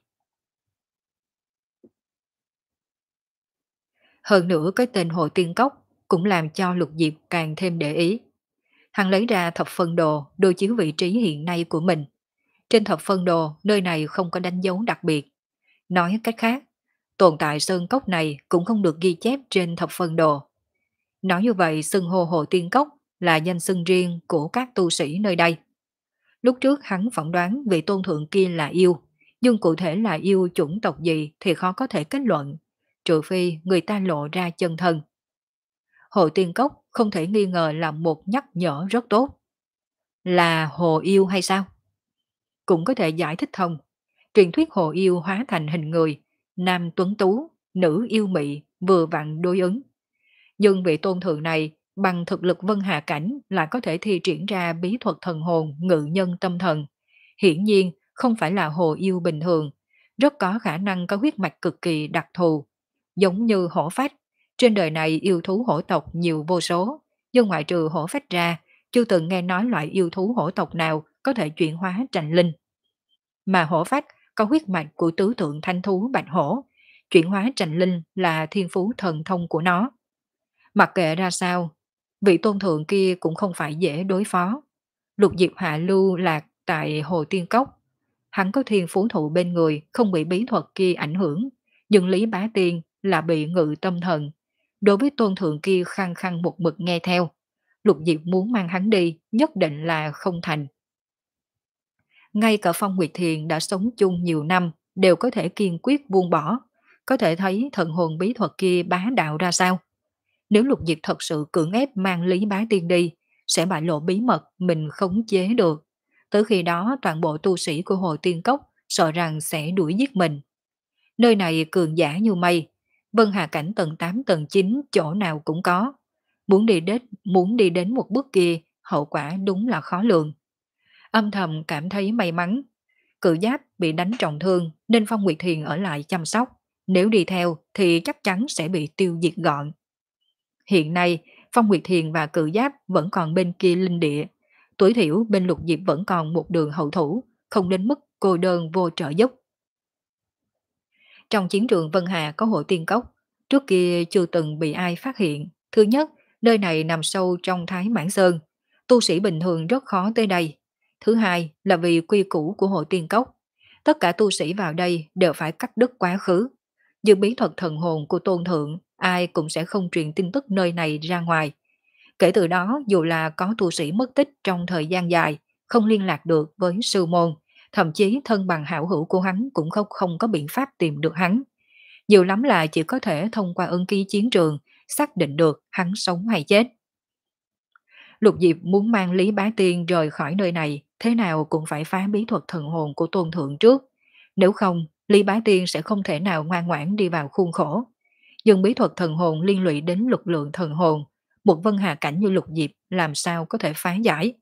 Hơn nữa cái tên hội tiên cốc cũng làm cho Lục Diệp càng thêm để ý. Hắn lấy ra thập phân đồ đối chiếu vị trí hiện nay của mình. Trên thập phân đồ, nơi này không có đánh dấu đặc biệt. Nói cách khác, tồn tại sơn cốc này cũng không được ghi chép trên thập phân đồ. Nói như vậy, xưng hô Hồ Tiên Cốc là danh xưng riêng của các tu sĩ nơi đây. Lúc trước hắn phỏng đoán vị tôn thượng kia là yêu, nhưng cụ thể là yêu chủng tộc gì thì khó có thể kết luận, trừ phi người ta lộ ra chân thân. Hồ Tiên Cốc không thể nghi ngờ là một nhắc nhở rất tốt. Là hồ yêu hay sao? Cũng có thể giải thích thông. Truyền thuyết hồ yêu hóa thành hình người, nam tuấn tú, nữ yêu mị, vừa vặn đối ứng. Nhưng vị tôn thượng này bằng thực lực vân hà cảnh lại có thể thi triển ra bí thuật thần hồn ngự nhân tâm thần. Hiển nhiên không phải là hồ yêu bình thường, rất có khả năng có huyết mạch cực kỳ đặc thù. Giống như hổ phách, trên đời này yêu thú hổ tộc nhiều vô số, nhưng ngoại trừ hổ phách ra, chưa từng nghe nói loại yêu thú hổ tộc nào có thể chuyển hóa thành linh. Mà hổ phách có huyết mạch của tứ tượng thanh thú bạch hổ, chuyển hóa thành linh là thiên phú thần thông của nó. Mặc kệ ra sao, vị tôn thượng kia cũng không phải dễ đối phó. Lục Diệp hạ lưu lạc tại Hồ Tiên Cốc. Hắn có thiên phú thụ bên người, không bị bí thuật kia ảnh hưởng. Nhưng Lý Bá Tiên là bị ngự tâm thần. Đối với tôn thượng kia khăng khăng một mực nghe theo. Lục Diệp muốn mang hắn đi, nhất định là không thành. Ngay cả Phong Nguyệt Thiền đã sống chung nhiều năm, đều có thể kiên quyết buông bỏ. Có thể thấy thần hồn bí thuật kia bá đạo ra sao. Nếu Lục Diệp thật sự cưỡng ép mang Lý Bá Tiên đi, sẽ bại lộ bí mật mình khống chế được. Tới khi đó toàn bộ tu sĩ của Hồ Tiên Cốc sợ rằng sẽ đuổi giết mình. Nơi này cường giả như mây, Vân Hà Cảnh tầng tám tầng chín chỗ nào cũng có. Muốn đi đến, muốn đi đến một bước kia, hậu quả đúng là khó lường. Âm thầm cảm thấy may mắn. Cự Giáp bị đánh trọng thương nên Phong Nguyệt Thiền ở lại chăm sóc. Nếu đi theo thì chắc chắn sẽ bị tiêu diệt gọn. Hiện nay, Phong Nguyệt Thiền và Cự Giáp vẫn còn bên kia linh địa. Tối thiểu bên Lục Diệp vẫn còn một đường hậu thủ, không đến mức cô đơn vô trợ giúp. Trong chiến trường Vân Hà có hội tiên cốc, trước kia chưa từng bị ai phát hiện. Thứ nhất, nơi này nằm sâu trong Thái Mãn Sơn. Tu sĩ bình thường rất khó tới đây. Thứ hai là vì quy củ của hội tiên cốc. Tất cả tu sĩ vào đây đều phải cắt đứt quá khứ. Như bí thuật thần hồn của tôn thượng, ai cũng sẽ không truyền tin tức nơi này ra ngoài. Kể từ đó, dù là có tu sĩ mất tích trong thời gian dài, không liên lạc được với sư môn, thậm chí thân bằng hảo hữu của hắn cũng không, không có biện pháp tìm được hắn. Nhiều lắm là chỉ có thể thông qua ân ký chiến trường, xác định được hắn sống hay chết. Lục Diệp muốn mang Lý Bá Tiên rời khỏi nơi này, thế nào cũng phải phá bí thuật thần hồn của tôn thượng trước. Nếu không, Lý Bá Tiên sẽ không thể nào ngoan ngoãn đi vào khuôn khổ. Nhưng bí thuật thần hồn liên lụy đến lực lượng thần hồn, một Vân Hà Cảnh như Lục Diệp làm sao có thể phá giải.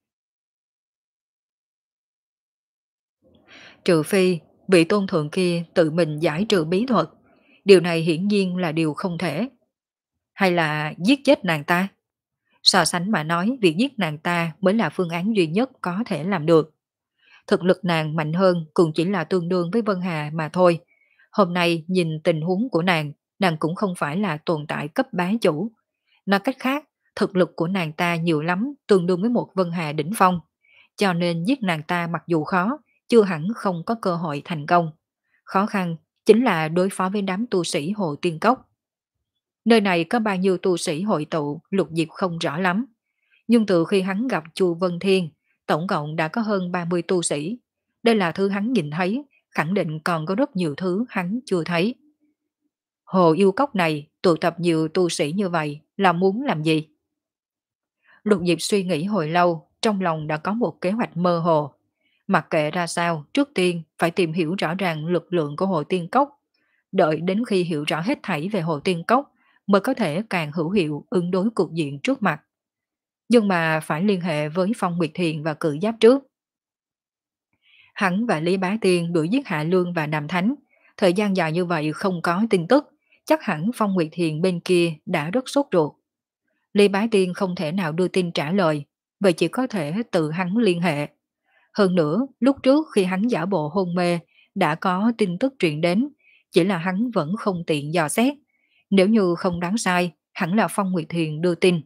Trừ phi, vị tôn thượng kia tự mình giải trừ bí thuật, điều này hiển nhiên là điều không thể. Hay là giết chết nàng ta? So sánh mà nói, việc giết nàng ta mới là phương án duy nhất có thể làm được. Thực lực nàng mạnh hơn cũng chỉ là tương đương với Vân Hà mà thôi. Hôm nay nhìn tình huống của nàng, nàng cũng không phải là tồn tại cấp bá chủ. Nói cách khác, thực lực của nàng ta nhiều lắm tương đương với một Vân Hà đỉnh phong. Cho nên giết nàng ta mặc dù khó, chưa hẳn không có cơ hội thành công. Khó khăn chính là đối phó với đám tu sĩ Hồ Tiên Cốc. Nơi này có bao nhiêu tu sĩ hội tụ, Lục Diệp không rõ lắm. Nhưng từ khi hắn gặp Chu Vân Thiên, tổng cộng đã có hơn ba mươi tu sĩ. Đây là thứ hắn nhìn thấy, khẳng định còn có rất nhiều thứ hắn chưa thấy. Hồ Yêu Cốc này tụ tập nhiều tu sĩ như vậy là muốn làm gì? Lục Diệp suy nghĩ hồi lâu, trong lòng đã có một kế hoạch mơ hồ. Mặc kệ ra sao, trước tiên phải tìm hiểu rõ ràng lực lượng của Hồ Tiên Cốc. Đợi đến khi hiểu rõ hết thảy về Hồ Tiên Cốc mới có thể càng hữu hiệu ứng đối cục diện trước mặt. Nhưng mà phải liên hệ với Phong Nguyệt Thiền và Cự Giáp trước. Hắn và Lý Bá Tiên đuổi giết Hạ Lương và Đàm Thánh, thời gian dài như vậy không có tin tức, chắc hẳn Phong Nguyệt Thiền bên kia đã rất sốt ruột. Lý Bá Tiên không thể nào đưa tin trả lời, vậy chỉ có thể tự hắn liên hệ. Hơn nữa, lúc trước khi hắn giả bộ hôn mê, đã có tin tức truyền đến, chỉ là hắn vẫn không tiện dò xét. Nếu như không đoán sai, hẳn là Phong Nguyệt Thiền đưa tin.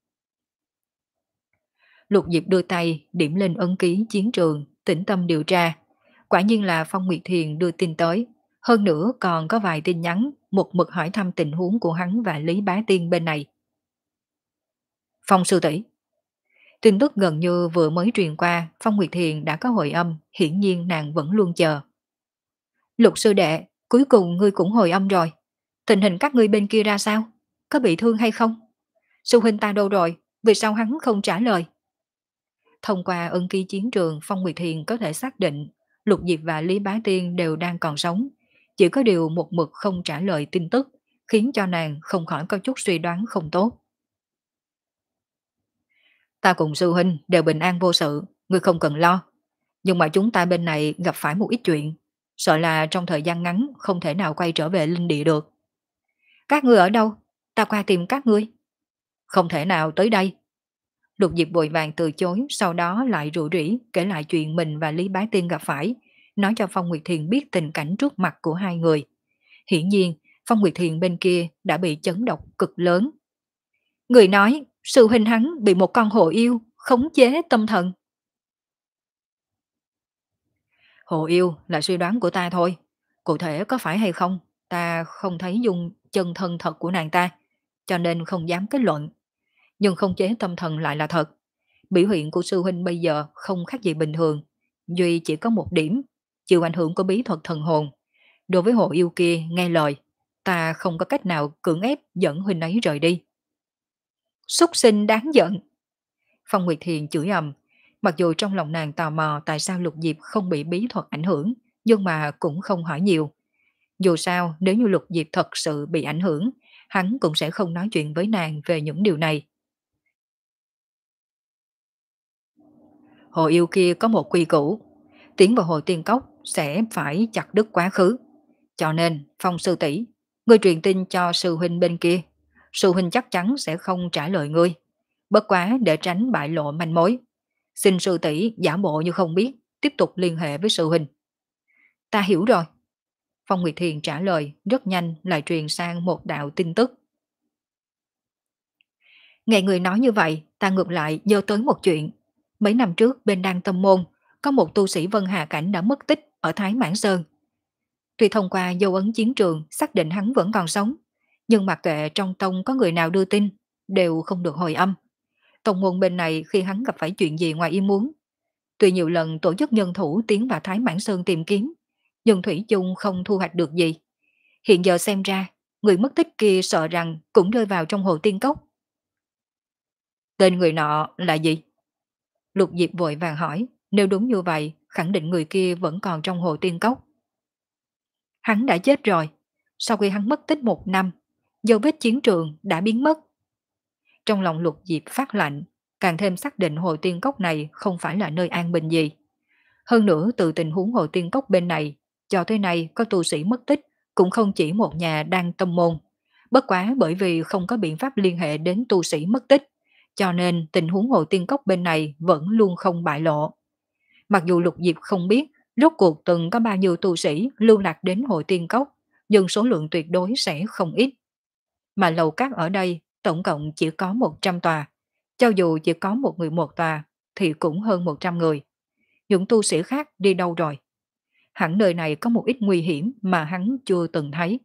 Lục Diệp đưa tay điểm lên ấn ký chiến trường, tĩnh tâm điều tra. Quả nhiên là Phong Nguyệt Thiền đưa tin tới. Hơn nữa còn có vài tin nhắn, một mực hỏi thăm tình huống của hắn và Lý Bá Tiên bên này. Phong sư tỷ, tin tức gần như vừa mới truyền qua, Phong Nguyệt Thiền đã có hồi âm, hiển nhiên nàng vẫn luôn chờ. Lục sư đệ, cuối cùng ngươi cũng hồi âm rồi. Tình hình các ngươi bên kia ra sao? Có bị thương hay không? Sư huynh ta đâu rồi? Vì sao hắn không trả lời? Thông qua ân ký chiến trường, Phong Nguyệt Thiền có thể xác định Lục Diệp và Lý Bá Tiên đều đang còn sống. Chỉ có điều một mực không trả lời tin tức, khiến cho nàng không khỏi có chút suy đoán không tốt. Ta cùng sư huynh đều bình an vô sự, ngươi không cần lo. Nhưng mà chúng ta bên này gặp phải một ít chuyện, sợ là trong thời gian ngắn không thể nào quay trở về linh địa được. Các ngươi ở đâu? Ta qua tìm các ngươi. Không thể nào tới đây. Lục Diệp vội vàng từ chối, sau đó lại rủ rỉ kể lại chuyện mình và Lý Bá Tiên gặp phải, nói cho Phong Nguyệt Thiền biết tình cảnh trước mặt của hai người. Hiển nhiên, Phong Nguyệt Thiền bên kia đã bị chấn động cực lớn. Người nói, sư huynh hắn bị một con hồ yêu khống chế tâm thần. Hồ yêu là suy đoán của ta thôi. Cụ thể có phải hay không, ta không thấy dung chân thân thật của nàng ta, cho nên không dám kết luận. Nhưng không chế tâm thần lại là thật. Biểu hiện của sư huynh bây giờ không khác gì bình thường. Duy chỉ có một điểm, chịu ảnh hưởng của bí thuật thần hồn. Đối với hồ yêu kia nghe lời, ta không có cách nào cưỡng ép dẫn huynh ấy rời đi. Súc sinh đáng giận. Phong Nguyệt Thiền chửi ầm. Mặc dù trong lòng nàng tò mò tại sao Lục Diệp không bị bí thuật ảnh hưởng, nhưng mà cũng không hỏi nhiều. Dù sao, nếu như Lục Diệp thật sự bị ảnh hưởng, hắn cũng sẽ không nói chuyện với nàng về những điều này. Hồ yêu kia có một quy củ, tiến vào hồ tiên cốc sẽ phải chặt đứt quá khứ. Cho nên, Phong sư tỷ, ngươi truyền tin cho sư huynh bên kia, sư huynh chắc chắn sẽ không trả lời ngươi. Bất quá để tránh bại lộ manh mối, xin sư tỷ giả bộ như không biết, tiếp tục liên hệ với sư huynh. Ta hiểu rồi. Phong Nguyệt Thiền trả lời, rất nhanh lại truyền sang một đạo tin tức. Nghe người nói như vậy, ta ngược lại nhớ tới một chuyện. Mấy năm trước bên Đan Tâm Môn, có một tu sĩ Vân Hà Cảnh đã mất tích ở Thái Mãn Sơn. Tuy thông qua dấu ấn chiến trường xác định hắn vẫn còn sống, nhưng mặc kệ trong tông có người nào đưa tin, đều không được hồi âm. Tông môn bên này khi hắn gặp phải chuyện gì ngoài ý muốn. Tuy nhiều lần tổ chức nhân thủ tiến vào Thái Mãn Sơn tìm kiếm, nhưng Thủy chung không thu hoạch được gì. Hiện giờ xem ra, người mất tích kia sợ rằng cũng rơi vào trong hồ tiên cốc. Tên người nọ là gì? Lục Diệp vội vàng hỏi, nếu đúng như vậy, khẳng định người kia vẫn còn trong hồ tiên cốc. Hắn đã chết rồi, sau khi hắn mất tích một năm, dấu vết chiến trường đã biến mất. Trong lòng Lục Diệp phát lạnh, càng thêm xác định hồ tiên cốc này không phải là nơi an bình gì. Hơn nữa từ tình huống hồ tiên cốc bên này, cho tới nay có tu sĩ mất tích, cũng không chỉ một nhà đang tâm môn. Bất quá bởi vì không có biện pháp liên hệ đến tu sĩ mất tích, cho nên tình huống hồ tiên cốc bên này vẫn luôn không bại lộ. Mặc dù Lục Diệp không biết rốt cuộc từng có bao nhiêu tu sĩ lưu lạc đến hồ tiên cốc, nhưng số lượng tuyệt đối sẽ không ít. Mà lầu các ở đây tổng cộng chỉ có một trăm tòa, cho dù chỉ có một người một tòa thì cũng hơn một trăm người. Những tu sĩ khác đi đâu rồi? hẳn nơi này có một ít nguy hiểm mà hắn chưa từng thấy.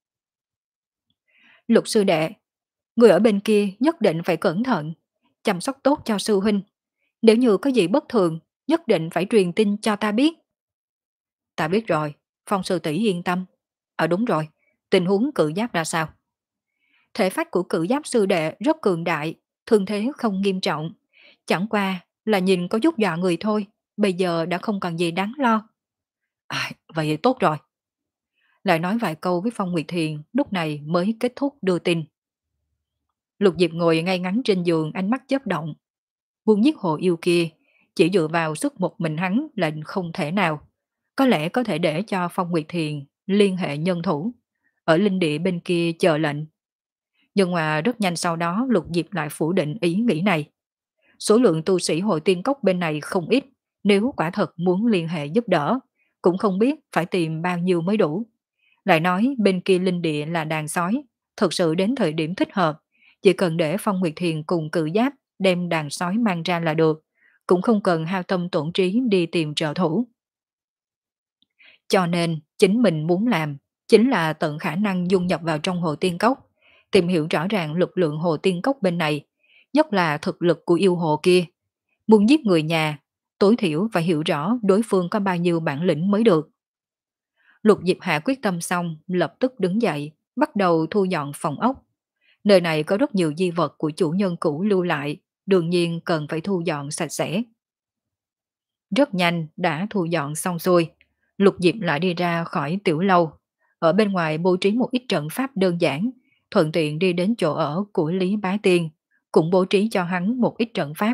Lục sư đệ, người ở bên kia nhất định phải cẩn thận, chăm sóc tốt cho sư huynh. Nếu như có gì bất thường, nhất định phải truyền tin cho ta biết. Ta biết rồi, Phong sư tỷ yên tâm. Ờ đúng rồi, tình huống cự giáp ra sao? Thể phách của cự giáp sư đệ rất cường đại, thương thế không nghiêm trọng. Chẳng qua là nhìn có chút dọa người thôi, bây giờ đã không còn gì đáng lo. À, vậy thì tốt rồi. Lại nói vài câu với Phong Nguyệt Thiền, lúc này mới kết thúc đưa tin. Lục Diệp ngồi ngay ngắn trên giường, ánh mắt chớp động. Muốn giết hồ yêu kia, chỉ dựa vào sức một mình hắn là không thể nào. Có lẽ có thể để cho Phong Nguyệt Thiền liên hệ nhân thủ, ở linh địa bên kia chờ lệnh. Nhưng mà rất nhanh sau đó Lục Diệp lại phủ định ý nghĩ này. Số lượng tu sĩ hội tiên cốc bên này không ít, nếu quả thật muốn liên hệ giúp đỡ, cũng không biết phải tìm bao nhiêu mới đủ. Lại nói bên kia linh địa là đàn sói, thực sự đến thời điểm thích hợp, chỉ cần để Phong Nguyệt Thiền cùng cự giáp đem đàn sói mang ra là được, cũng không cần hao tâm tổn trí đi tìm trợ thủ. Cho nên, chính mình muốn làm, chính là tận khả năng dung nhập vào trong hồ tiên cốc, tìm hiểu rõ ràng lực lượng hồ tiên cốc bên này, nhất là thực lực của yêu hồ kia. Muốn giết người nhà, tối thiểu phải hiểu rõ đối phương có bao nhiêu bản lĩnh mới được. Lục Diệp Hạ quyết tâm xong, lập tức đứng dậy, bắt đầu thu dọn phòng ốc. Nơi này có rất nhiều di vật của chủ nhân cũ lưu lại, đương nhiên cần phải thu dọn sạch sẽ. Rất nhanh đã thu dọn xong xuôi, Lục Diệp lại đi ra khỏi tiểu lâu. Ở bên ngoài bố trí một ít trận pháp đơn giản, thuận tiện đi đến chỗ ở của Lý Bá Tiên, cũng bố trí cho hắn một ít trận pháp.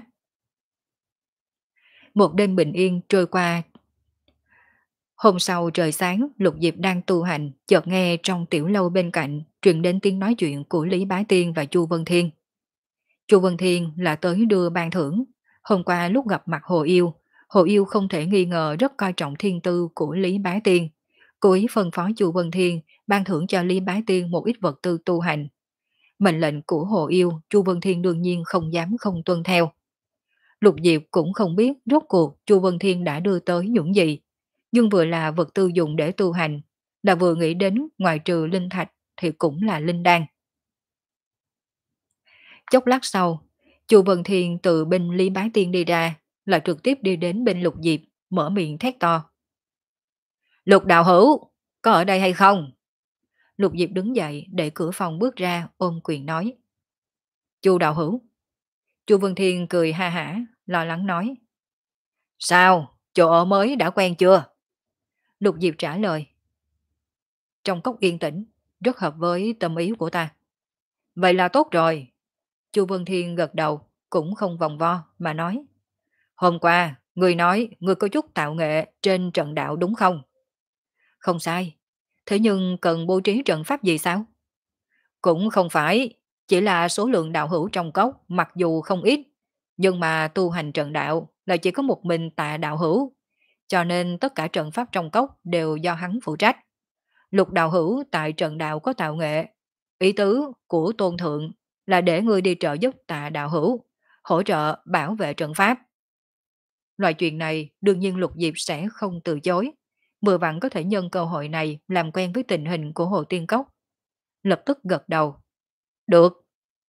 Một đêm bình yên trôi qua. Hôm sau trời sáng, Lục Diệp đang tu hành, chợt nghe trong tiểu lâu bên cạnh truyền đến tiếng nói chuyện của Lý Bá Tiên và Chu Vân Thiên. Chu Vân Thiên là tới đưa ban thưởng. Hôm qua lúc gặp mặt Hồ Yêu, Hồ Yêu không thể nghi ngờ rất coi trọng thiên tư của Lý Bá Tiên. Cô ấy phân phó Chu Vân Thiên ban thưởng cho Lý Bá Tiên một ít vật tư tu hành. Mệnh lệnh của Hồ Yêu, Chu Vân Thiên đương nhiên không dám không tuân theo. Lục Diệp cũng không biết rốt cuộc Chu Vân Thiên đã đưa tới những gì, nhưng vừa là vật tư dùng để tu hành, là vừa nghĩ đến ngoài trừ linh thạch thì cũng là linh đan. Chốc lát sau, Chu Vân Thiên từ bên Lý Bá Tiên đi ra, lại trực tiếp đi đến bên Lục Diệp, mở miệng thét to. Lục đạo hữu, có ở đây hay không? Lục Diệp đứng dậy để cửa phòng bước ra, ôm quyền nói. Chu đạo hữu. Chu Vân Thiên cười ha hả, lo lắng nói. Sao, chỗ ở mới đã quen chưa? Lục Diệp trả lời. Trong cốc yên tĩnh, rất hợp với tâm ý của ta. Vậy là tốt rồi. Chu Vân Thiên gật đầu, cũng không vòng vo mà nói. Hôm qua, người nói người có chút tạo nghệ trên trận đạo đúng không? Không sai. Thế nhưng cần bố trí trận pháp gì sao? Cũng không phải, chỉ là số lượng đạo hữu trong cốc mặc dù không ít, nhưng mà tu hành trận đạo là chỉ có một mình Tạ đạo hữu, cho nên tất cả trận pháp trong cốc đều do hắn phụ trách. Lục đạo hữu tại trận đạo có tạo nghệ, ý tứ của tôn thượng là để ngươi đi trợ giúp Tạ đạo hữu, hỗ trợ bảo vệ trận pháp. Loại chuyện này đương nhiên Lục Diệp sẽ không từ chối, vừa vặn có thể nhân cơ hội này làm quen với tình hình của Hồ Tiên Cốc. Lập tức gật đầu. Được.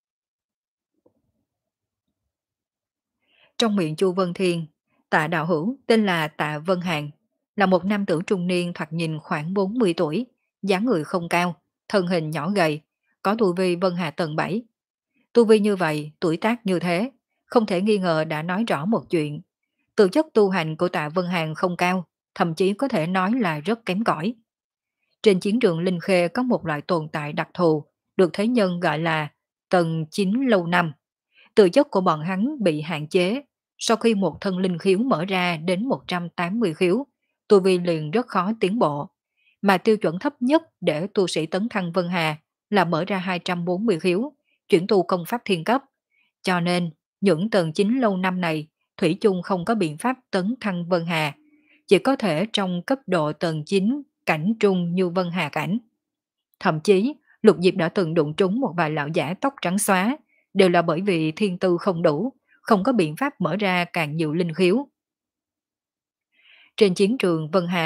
Trong miệng Chu Vân Thiên, Tạ đạo hữu tên là Tạ Vân Hàn, là một nam tử trung niên thoạt nhìn khoảng bốn mươi tuổi, dáng người không cao, thân hình nhỏ gầy, có tu vi Vân Hà tầng bảy. Tu vi như vậy, tuổi tác như thế, không thể nghi ngờ đã nói rõ một chuyện. Tư chất tu hành của Tạ Vân Hàn không cao, thậm chí có thể nói là rất kém cỏi. Trên chiến trường Linh Khê có một loại tồn tại đặc thù, được thế nhân gọi là tầng chín lâu năm. Tư chất của bọn hắn bị hạn chế, sau khi một thân linh khiếu mở ra đến một trăm tám mươi khiếu, tu vi liền rất khó tiến bộ. Mà tiêu chuẩn thấp nhất để tu sĩ tấn thăng Vân Hà là mở ra hai trăm bốn mươi khiếu, chuyển tu công pháp thiên cấp. Cho nên, những tầng chín lâu năm này, Thủy chung không có biện pháp tấn thăng Vân Hà, chỉ có thể trong cấp độ tầng chín cảnh trung như Vân Hà cảnh. Thậm chí, Lục Diệp đã từng đụng trúng một vài lão giả tóc trắng xóa, đều là bởi vì thiên tư không đủ, không có biện pháp mở ra càng nhiều linh khiếu. Trên chiến trường Vân Hà,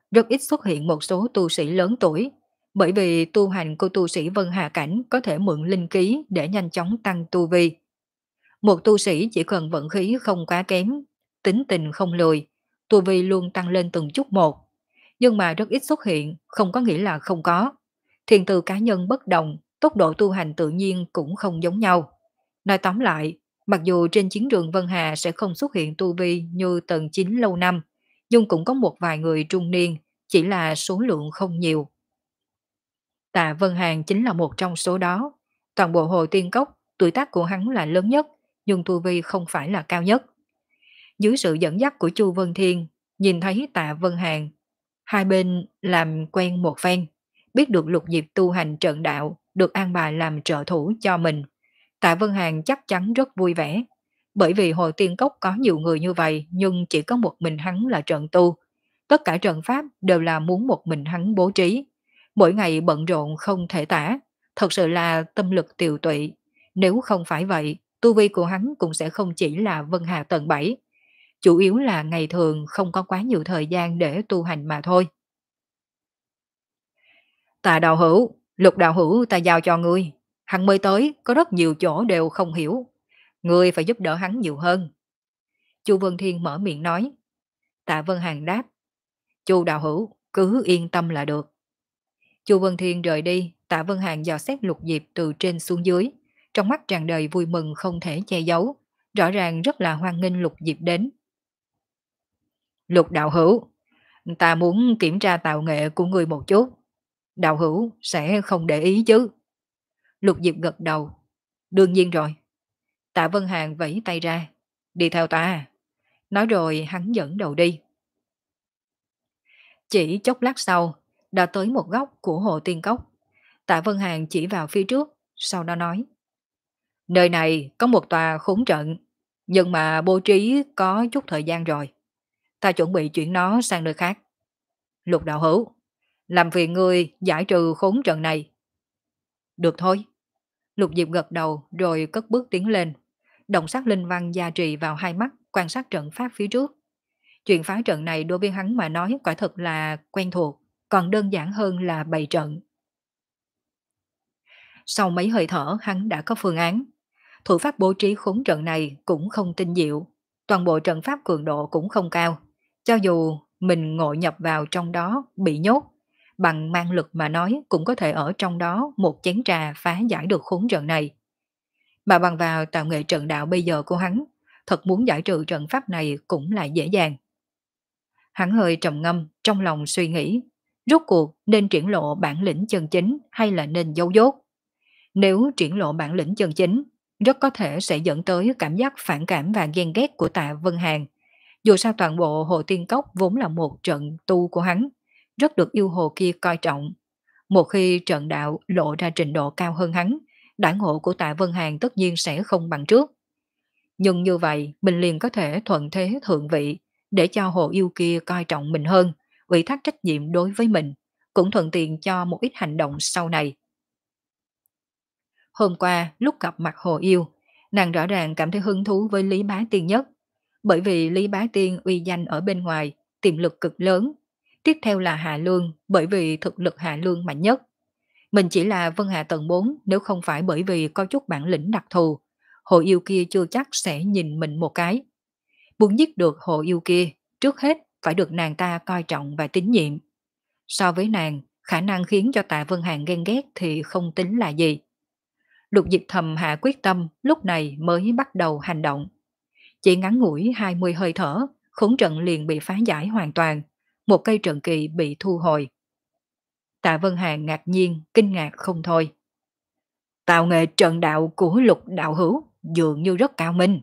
Rất ít xuất hiện một số tu sĩ lớn tuổi, bởi vì tu hành của tu sĩ Vân Hà Cảnh có thể mượn linh khí để nhanh chóng tăng tu vi. Một tu sĩ chỉ cần vận khí không quá kém, tính tình không lười, tu vi luôn tăng lên từng chút một. Nhưng mà rất ít xuất hiện, không có nghĩa là không có. Thiên tư cá nhân bất đồng, tốc độ tu hành tự nhiên cũng không giống nhau. Nói tóm lại, mặc dù trên chiến trường Vân Hà sẽ không xuất hiện tu vi như tầng chín lâu năm, nhưng cũng có một vài người trung niên, chỉ là số lượng không nhiều. Tạ Vân Hàn chính là một trong số đó. Toàn bộ Hồ Tiên Cốc, tuổi tác của hắn là lớn nhất, nhưng tu vi không phải là cao nhất. Dưới sự dẫn dắt của Chu Vân Thiên, nhìn thấy Tạ Vân Hàn, hai bên làm quen một phen, biết được Lục Diệp tu hành trận đạo, được an bài làm trợ thủ cho mình. Tạ Vân Hàn chắc chắn rất vui vẻ, bởi vì Hồ Tiên Cốc có nhiều người như vậy nhưng chỉ có một mình hắn là trận tu. Tất cả trận pháp đều là muốn một mình hắn bố trí. Mỗi ngày bận rộn không thể tả, thật sự là tâm lực tiều tụy. Nếu không phải vậy, tu vi của hắn cũng sẽ không chỉ là Vân Hà tầng bảy. Chủ yếu là ngày thường không có quá nhiều thời gian để tu hành mà thôi. Tạ đạo hữu, Lục đạo hữu ta giao cho ngươi. Hắn mới tới, có rất nhiều chỗ đều không hiểu. Ngươi phải giúp đỡ hắn nhiều hơn. Chu Vân Thiên mở miệng nói. Tạ Vân Hàn đáp. Chu đạo hữu, cứ yên tâm là được. Chu Vân Thiên rời đi, Tạ Vân Hàn dò xét Lục Diệp từ trên xuống dưới. Trong mắt tràn đầy vui mừng không thể che giấu. Rõ ràng rất là hoan nghênh Lục Diệp đến. Lục đạo hữu, ta muốn kiểm tra tạo nghệ của ngươi một chút. Đạo hữu sẽ không để ý chứ? Lục Diệp gật đầu. Đương nhiên rồi. Tạ Vân Hàn vẫy tay ra. Đi theo ta. Nói rồi hắn dẫn đầu đi. Chỉ chốc lát sau, đã tới một góc của Hồ Tiên Cốc. Tạ Vân Hàn chỉ vào phía trước, sau đó nói. Nơi này có một tòa khốn trận, nhưng mà bố trí có chút thời gian rồi. Ta chuẩn bị chuyển nó sang nơi khác. Lục đạo hữu, làm phiền ngươi giải trừ khốn trận này. Được thôi. Lục Diệp gật đầu rồi cất bước tiến lên. Động sắc linh văn gia trì vào hai mắt, quan sát trận pháp phía trước. Chuyện phá trận này đối với hắn mà nói quả thật là quen thuộc, còn đơn giản hơn là bày trận. Sau mấy hơi thở hắn đã có phương án. Thủ pháp bố trí khốn trận này cũng không tinh diệu, toàn bộ trận pháp cường độ cũng không cao. Cho dù mình ngộ nhập vào trong đó bị nhốt, bằng mang lực mà nói cũng có thể ở trong đó một chén trà phá giải được khốn trận này. Mà bằng vào tạo nghệ trận đạo bây giờ của hắn, thật muốn giải trừ trận pháp này cũng là dễ dàng. Hắn hơi trầm ngâm, trong lòng suy nghĩ, rốt cuộc nên triển lộ bản lĩnh chân chính hay là nên giấu dốt. Nếu triển lộ bản lĩnh chân chính, rất có thể sẽ dẫn tới cảm giác phản cảm và ghen ghét của Tạ Vân Hàn. Dù sao toàn bộ Hồ Tiên Cốc vốn là một trận tu của hắn, rất được yêu hồ kia coi trọng. Một khi trận đạo lộ ra trình độ cao hơn hắn, đãi ngộ của Tạ Vân Hàn tất nhiên sẽ không bằng trước. Nhưng như vậy, mình liền có thể thuận thế thượng vị, để cho hồ yêu kia coi trọng mình hơn, ủy thác trách nhiệm đối với mình, cũng thuận tiện cho một ít hành động sau này. Hôm qua, lúc gặp mặt hồ yêu, nàng rõ ràng cảm thấy hứng thú với Lý Bá Tiên nhất, bởi vì Lý Bá Tiên uy danh ở bên ngoài, tiềm lực cực lớn. Tiếp theo là Hạ Lương, bởi vì thực lực Hạ Lương mạnh nhất. Mình chỉ là Vân Hạ tầng bốn, nếu không phải bởi vì có chút bản lĩnh đặc thù, hồ yêu kia chưa chắc sẽ nhìn mình một cái. Muốn giết được hồ yêu kia, trước hết phải được nàng ta coi trọng và tín nhiệm. So với nàng, khả năng khiến cho Tạ Vân Hàn ghen ghét thì không tính là gì. Lục Diệp thầm hạ quyết tâm, lúc này mới bắt đầu hành động. Chỉ ngắn ngủi hai mươi hơi thở, khốn trận liền bị phá giải hoàn toàn, một cây trận kỳ bị thu hồi. Tạ Vân Hàn ngạc nhiên, kinh ngạc không thôi. Tạo nghệ trận đạo của Lục đạo hữu dường như rất cao minh.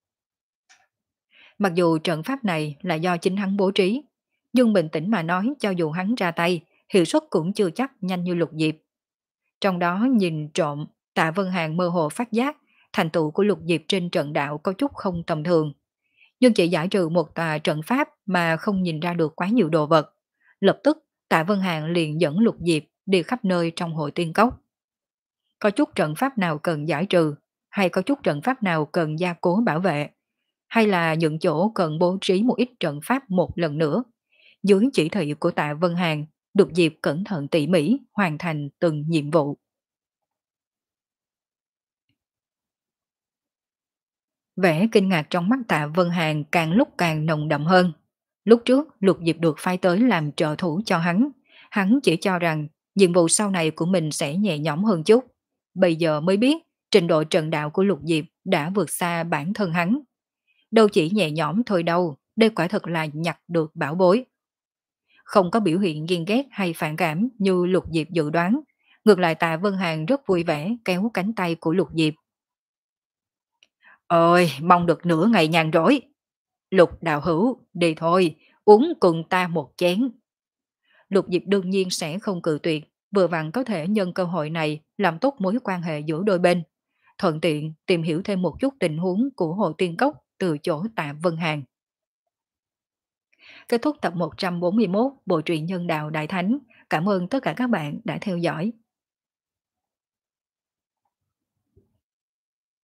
Mặc dù trận pháp này là do chính hắn bố trí, nhưng bình tĩnh mà nói cho dù hắn ra tay, hiệu suất cũng chưa chắc nhanh như Lục Diệp. Trong đó nhìn trộm, Tạ Vân Hàn mơ hồ phát giác, thành tựu của Lục Diệp trên trận đạo có chút không tầm thường. Nhưng chỉ giải trừ một tòa trận pháp mà không nhìn ra được quá nhiều đồ vật. Lập tức, Tạ Vân Hàn liền dẫn Lục Diệp đi khắp nơi trong hội tiên cốc. Có chút trận pháp nào cần giải trừ, hay có chút trận pháp nào cần gia cố bảo vệ, hay là những chỗ cần bố trí một ít trận pháp một lần nữa. Dưới chỉ thị của Tạ Vân Hàn, được dịp cẩn thận tỉ mỉ hoàn thành từng nhiệm vụ. Vẻ kinh ngạc trong mắt Tạ Vân Hàn càng lúc càng nồng đậm hơn. Lúc trước, Lục Diệp được phái tới làm trợ thủ cho hắn. Hắn chỉ cho rằng nhiệm vụ sau này của mình sẽ nhẹ nhõm hơn chút. Bây giờ mới biết trình độ trận đạo của Lục Diệp đã vượt xa bản thân hắn. Đâu chỉ nhẹ nhõm thôi đâu, đây quả thật là nhặt được bảo bối. Không có biểu hiện ghen ghét hay phản cảm như Lục Diệp dự đoán. Ngược lại Tạ Vân Hàn rất vui vẻ kéo cánh tay của Lục Diệp. Ôi, mong được nửa ngày nhàn rỗi. Lục đạo hữu, đi thôi, uống cùng ta một chén. Lục Diệp đương nhiên sẽ không cự tuyệt, vừa vặn có thể nhân cơ hội này làm tốt mối quan hệ giữa đôi bên. Thuận tiện tìm hiểu thêm một chút tình huống của Hồ Tiên Cốc từ chỗ Tạ Vân Hàn. Kết thúc tập một trăm bốn mươi mốt Bộ truyện Nhân Đạo Đại Thánh. Cảm ơn tất cả các bạn đã theo dõi.